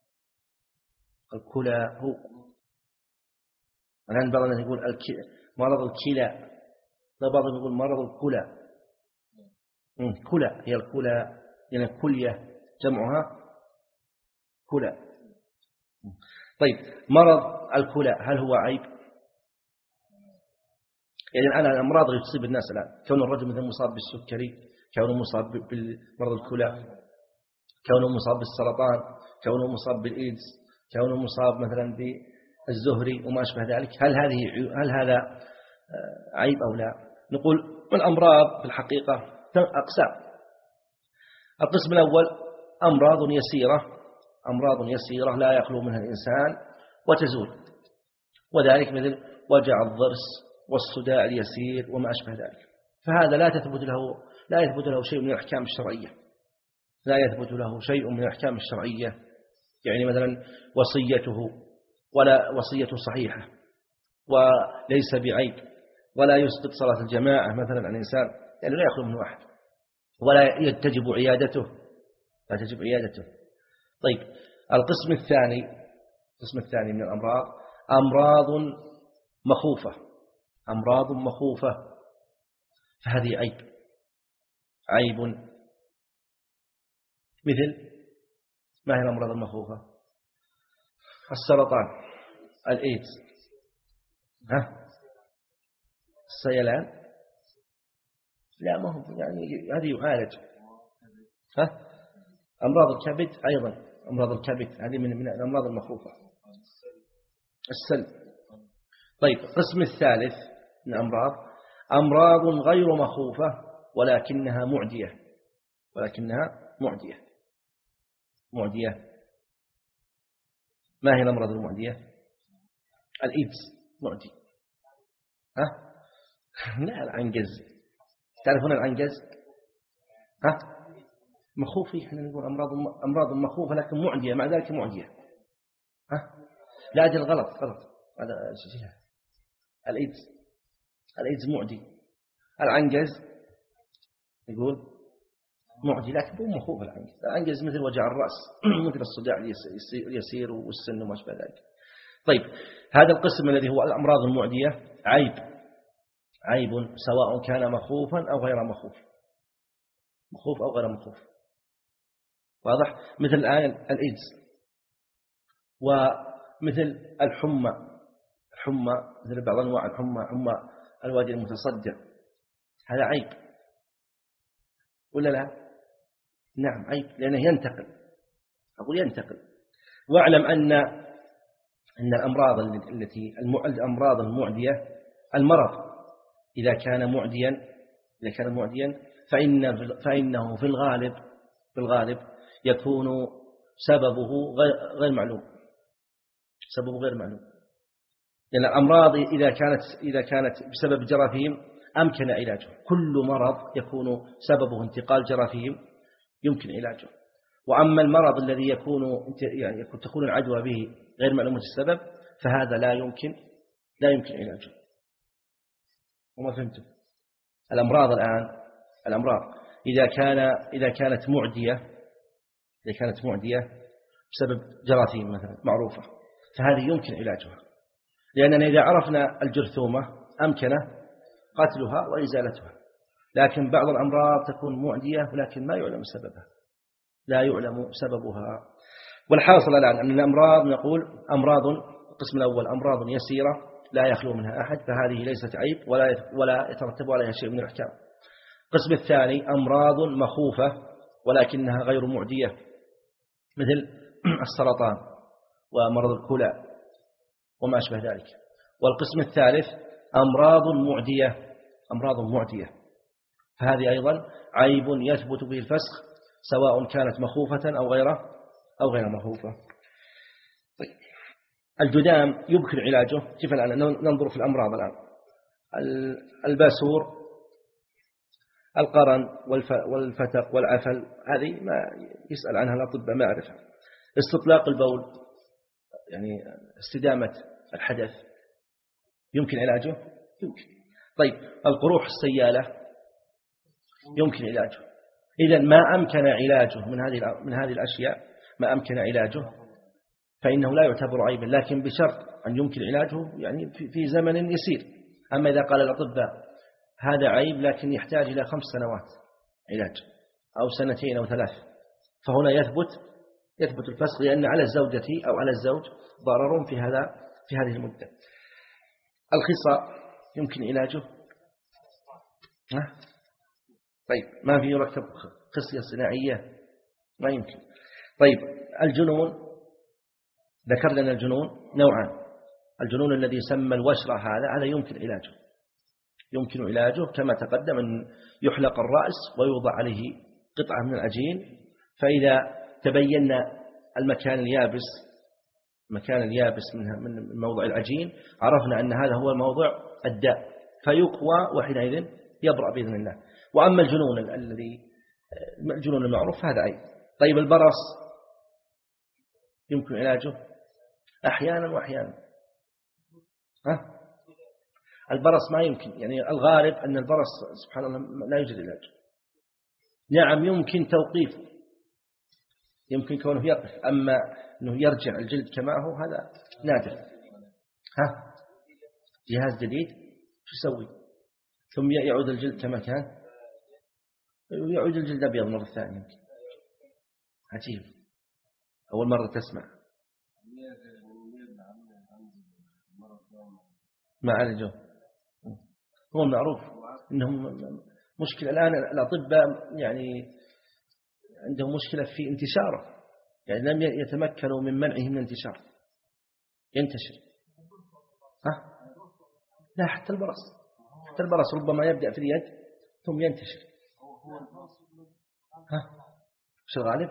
الكلى هو الآن بعض الناس يقول مرض الكلى، لا بعضهم يقول مرض الكلى. كلى هي الكلى، يعني كلية جمعها كلى. طيب مرض الكلى هل هو عيب؟ يعني الآن الأمراض اللي تصيب الناس الآن، كون الرجل مثلا مصاب بالسكري، كونه مصاب بمرض الكلى، كونه مصاب بالسرطان، كونه مصاب بالإيدز، كونه مصاب مثلا بالزهري وما أشبه ذلك، هل هذه هل هذا عيب أو لا؟ نقول الأمراض في الحقيقة أقسام. القسم الأول أمراض يسيرة، أمراض يسيرة لا يخلو منها الإنسان وتزول، وذلك مثل وجع الضرس والصداع اليسير وما أشبه ذلك، فهذا لا تثبت له لا يثبت له شيء من الأحكام الشرعية، لا يثبت له شيء من الأحكام الشرعية. يعني مثلا وصيته ولا وصيته صحيحة وليس بعيب، ولا يسقط صلاة الجماعة مثلا عن الإنسان، يعني لا يخلو منه أحد، ولا تجب عيادته لا تجب عيادته. طيب القسم الثاني القسم الثاني من الأمراض أمراض مخوفة، أمراض مخوفة، فهذه عيب عيب مثل ما هي الأمراض المخوفة؟ السرطان، الإيدز، ها السيلان، لا ما هو يعني هذه يعالج. ها أمراض الكبد أيضا، أمراض الكبد هذه من من الأمراض المخوفة. السل. طيب القسم الثالث من الأمراض أمراض غير مخوفة ولكنها معدية، ولكنها معدية معدية. ما هي الأمراض المعدية؟ الإيدز معدي. ها لا العنجز، تعرفون العنجز؟ ها مخوفي، احنا نقول أمراض أمراض مخوفة لكن معدية، مع ذلك معدية. ها لا أجل غلط غلط هذا الإيدز الإيدز معدي. العنجز يقول معدي لكن مو مخوف. العنجز العنجز مثل وجع الرأس مثل الصداع اليسير والسن وما شابه ذلك. طيب هذا القسم الذي هو الأمراض المعدية عيب عيب سواء كان مخوفا أو غير مخوف، مخوف أو غير مخوف. واضح؟ مثل الآن الإيدز، ومثل الحمى الحمى مثل بعض أنواع الحمى، حمى الوادي المتصدع، هذا عيب ولا لا؟ نعم عيب لأنه ينتقل، أقول ينتقل. واعلم أن أن الأمراض التي الأمراض المعدية المرض إذا كان معديا إذا كان معديا فإن فإنه في الغالب في الغالب يكون سببه غير معلوم، سببه غير معلوم. لأن الأمراض إذا كانت إذا كانت بسبب جراثيم أمكن علاجه. كل مرض يكون سببه انتقال جراثيم يمكن علاجه. وأما المرض الذي يكون يعني تكون العدوى به غير معلومة السبب فهذا لا يمكن لا يمكن علاجه. وما فهمتم؟ الأمراض الآن الأمراض إذا كان إذا كانت معدية إذا كانت معدية بسبب جراثيم مثلا معروفة فهذه يمكن علاجها، لأننا إذا عرفنا الجرثومة أمكن قتلها وإزالتها. لكن بعض الأمراض تكون معدية ولكن ما يعلم سببها لا يعلم سببها. والحاصل الآن أن الأمراض نقول أمراض القسم الأول أمراض يسيرة لا يخلو منها أحد فهذه ليست عيب ولا ولا يترتب عليها شيء من الأحكام. القسم الثاني أمراض مخوفة ولكنها غير معدية مثل السرطان ومرض الكلى وما أشبه ذلك. والقسم الثالث أمراض معدية أمراض معدية فهذه أيضا عيب يثبت به الفسخ سواء كانت مخوفة أو غير أو غير مخوفة. طيب. الجذام يمكن علاجه. كيف الآن ننظر في الأمراض الآن؟ الباسور القرن والفتق والعفل هذه ما يسأل عنها الأطباء ما أعرفها. استطلاق البول يعني استدامة الحدث يمكن علاجه يمكن. طيب القروح السيالة يمكن علاجه. إذا ما أمكن علاجه من هذه من هذه الأشياء ما أمكن علاجه فإنه لا يعتبر عيبا، لكن بشرط أن يمكن علاجه يعني في زمن يسير. أما إذا قال الأطباء هذا عيب لكن يحتاج إلى خمس سنوات علاج أو سنتين أو ثلاث فهنا يثبت يثبت الفسخ، لأن على الزوجة أو على الزوج ضرر في هذا في هذه المدة. الخصاء يمكن علاجه. ها؟ طيب ما في يركب خصية صناعية ما يمكن. طيب الجنون ذكر لنا الجنون نوعان. الجنون الذي يسمى الوشرة هذا هذا يمكن علاجه يمكن علاجه كما تقدم أن يحلق الرأس ويوضع عليه قطعة من العجين، فإذا تبين المكان اليابس مكان اليابس من موضع العجين عرفنا أن هذا هو موضع الداء فيقوى وحينئذ يبرأ بإذن الله. وأما الجنون الذي الجنون المعروف هذا عيب. طيب البرص يمكن علاجه أحيانا وأحيانا. ها؟ البرص ما يمكن يعني الغالب أن البرص سبحان الله لا يوجد علاج. نعم يمكن توقيفه يمكن كونه يقف، أما أنه يرجع الجلد كما هو هذا نادر. ها جهاز جديد شو يسوي ثم يعود الجلد كما كان يعود الجلد أبيض مرة ثانية. عجيب أول مرة تسمع. ما عالجه هو معروف إنهم مشكلة الآن الأطباء يعني عندهم مشكلة في انتشاره يعني لم يتمكنوا من منعه من انتشار ينتشر. ها لا حتى البرص حتى البرص ربما يبدأ في اليد ثم ينتشر. ها شو الغالب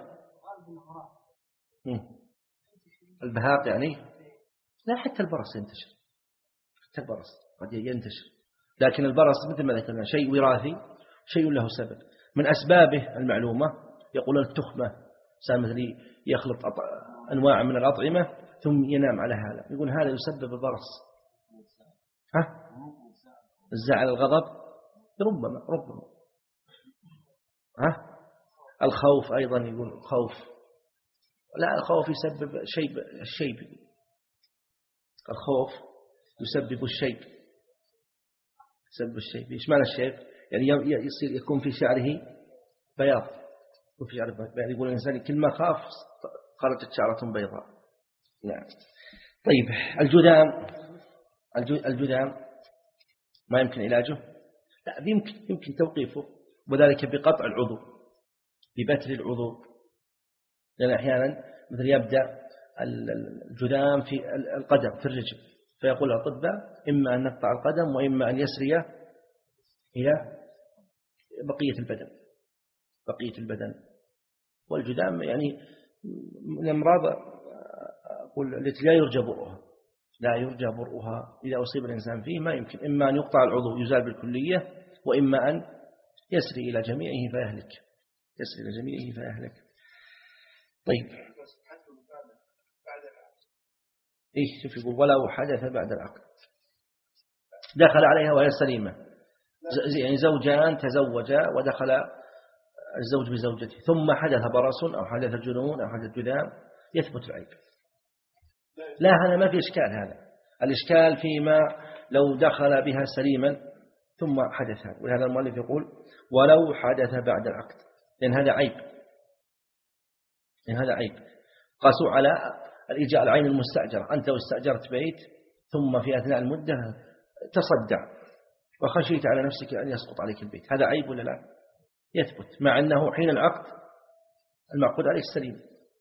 البهاق يعني لا حتى البرص ينتشر حتى البرص قد ينتشر، لكن البرص مثل ما ذكرنا شيء وراثي شيء له سبب. من أسبابه المعلومة يقول التخمة إنسان مثل يخلط أنواع من الأطعمة ثم ينام على هذا يقول هذا يسبب البرص. ها الزعل الغضب ربما ربما ها الخوف أيضا يقول الخوف لا الخوف يسبب شيء الشيب الخوف يسبب الشيب يسبب الشيب. إيش معنى الشيب يعني يصير يكون في شعره بياض وفي شعره بياض يعني يقول الإنسان كل ما خاف خرجت شعرة بيضاء. نعم. طيب الجذام الجذام ما يمكن علاجه لا يمكن يمكن توقيفه وذلك بقطع العضو ببتر العضو، لأن أحيانا مثل يبدأ الجذام في القدم في الرجل فيقول الأطباء إما أن نقطع القدم وإما أن يسري إلى بقية البدن بقية البدن. والجذام يعني من الأمراض أقول التي لا يرجى برؤها لا يرجى برؤها إذا أصيب الإنسان فيه ما يمكن إما أن يقطع العضو يزال بالكلية وإما أن يسري إلى جميعه فيهلك يسري إلى جميعه فيهلك. طيب إيه شوف يقول ولو حدث بعد العقد دخل عليها وهي سليمة يعني زوجان تزوجا ودخل الزوج بزوجته ثم حدث برص أو حدث جنون أو حدث جذام يثبت العيب. لا هذا ما في إشكال. هذا الإشكال فيما لو دخل بها سليما ثم حدث هذا. ولهذا المؤلف يقول ولو حدث بعد العقد لأن هذا عيب لأن هذا عيب. قاسوا على الإيجاء العين المستأجرة. أنت لو استأجرت بيت ثم في أثناء المدة تصدع وخشيت على نفسك أن يسقط عليك البيت هذا عيب ولا لا؟ يثبت مع أنه حين العقد المعقود عليه السليم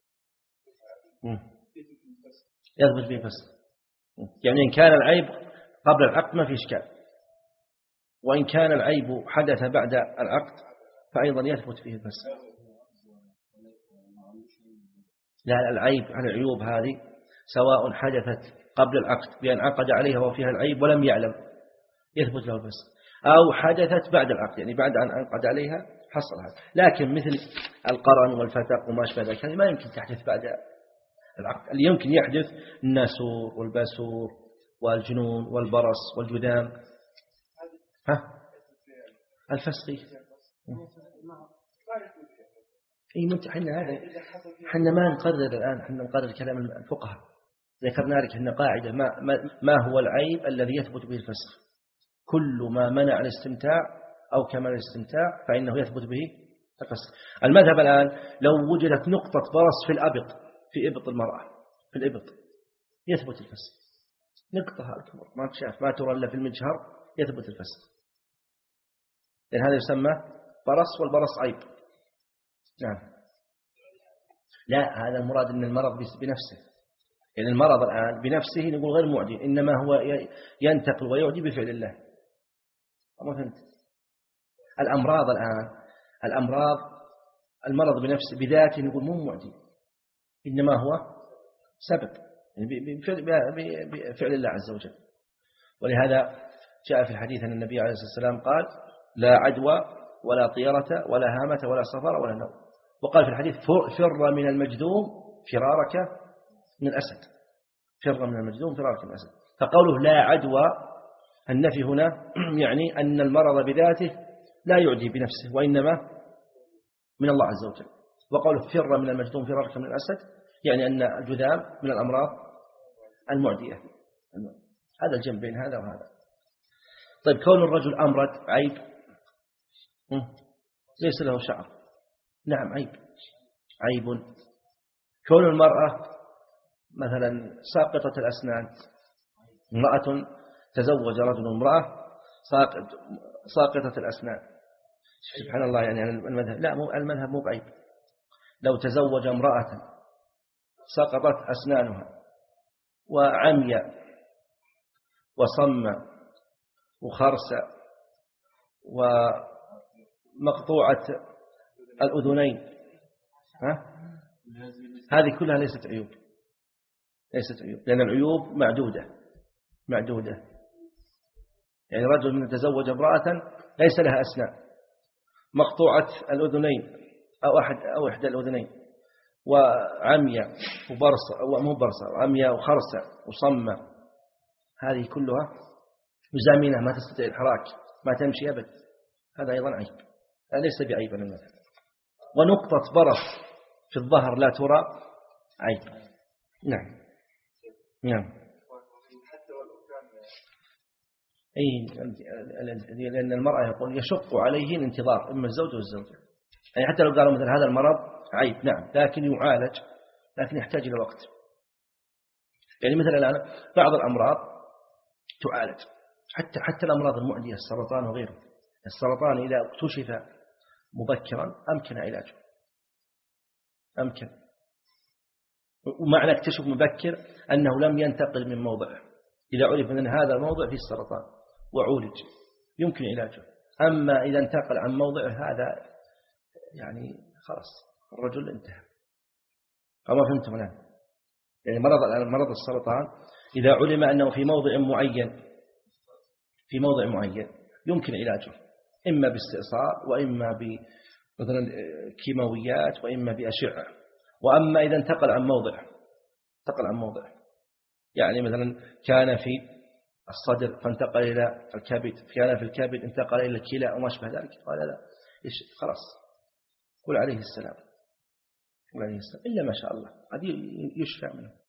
يثبت به فسق. يعني إن كان العيب قبل العقد ما في إشكال وإن كان العيب حدث بعد العقد فأيضا يثبت فيه الفسق. لا العيب على العيوب هذه سواء حدثت قبل العقد بأن عقد عليها وفيها العيب ولم يعلم يثبت له الفسق أو حدثت بعد العقد يعني بعد أن عقد عليها حصل هذا. لكن مثل القرن والفتق وما أشبه ذلك ما يمكن تحدث بعد العقد. اللي يمكن يحدث الناسور والباسور والجنون والبرص والجذام ها الفسقي. اي منت حنا هذا حنا ما نقرر الآن حنا نقرر كلام الفقهاء. ذكرنا لك ان قاعدة ما, ما, ما هو العيب الذي يثبت به الفسق. كل ما منع الاستمتاع أو كمال الاستمتاع فإنه يثبت به الفسق. المذهب الآن لو وجدت نقطة برص في الأبط في إبط المرأة في الإبط يثبت الفسق. نقطة الكبر ما تشاف ما ترى إلا في المجهر يثبت الفسق لأن هذا يسمى برص والبرص عيب. نعم لا هذا المراد أن المرض بنفسه يعني المرض الآن بنفسه نقول غير معدي إنما هو ينتقل ويعدي بفعل الله. ما فهمت الأمراض الآن الأمراض المرض بنفسه بذاته نقول مو معدي إنما هو سبب يعني بفعل الله عز وجل. ولهذا جاء في الحديث أن النبي عليه الصلاة والسلام قال لا عدوى ولا طيرة ولا هامة ولا سفر ولا نوم. وقال في الحديث فر من المجذوم فرارك من الأسد فر من المجذوم فرارك من الأسد. فقوله لا عدوى النفي هنا يعني أن المرض بذاته لا يعدي بنفسه وإنما من الله عز وجل. وقوله فر من المجذوم فرارك من الأسد يعني أن الجذام من الأمراض المعدية. هذا الجنب بين هذا وهذا. طيب كون الرجل أمرد عيب ليس له شعر نعم عيب عيب. كون المرأة مثلا ساقطة الأسنان امرأة تزوج رجل امرأة ساقطة الأسنان سبحان الله يعني المذهب لا مو المذهب مو بعيب. لو تزوج امرأة سقطت أسنانها وعمي وصم وخرس ومقطوعة الأذنين ها؟ هذه كلها ليست عيوب ليست عيوب لأن العيوب معدودة معدودة. يعني رجل من تزوج امرأة ليس لها أسنان مقطوعة الأذنين أو أحد أو إحدى الأذنين وعمية وبرصة أو مو برصة عمية وخرسة وصم هذه كلها مزامنة ما تستطيع الحراك ما تمشي أبد هذا أيضا عيب هذا ليس بعيبا المثل. ونقطة برص في الظهر لا ترى عيب. نعم نعم أي لأن المرأة يقول يشق عليه الانتظار إما الزوج والزوجة يعني حتى لو قالوا مثل هذا المرض عيب نعم لكن يعالج لكن يحتاج إلى وقت. يعني مثلا الآن بعض الأمراض تعالج حتى حتى الأمراض المعدية السرطان وغيره. السرطان إذا اكتشف مبكرا أمكن علاجه أمكن. ومعنى اكتشف مبكر أنه لم ينتقل من موضعه. إذا عرف أن هذا الموضع فيه السرطان وعولج يمكن علاجه. أما إذا انتقل عن موضعه هذا يعني خلاص الرجل انتهى. أما فهمتم الآن يعني مرض مرض السرطان إذا علم أنه في موضع معين في موضع معين يمكن علاجه إما باستئصال وإما بمثلا كيماويات وإما بأشعة. وأما إذا انتقل عن موضع انتقل عن موضع يعني مثلا كان في الصدر فانتقل إلى الكبد، كان في الكبد انتقل إلى الكلى وما شابه ذلك، قال لا إيش خلاص قل عليه السلام قل عليه السلام إلا ما شاء الله هذه يشفى منه.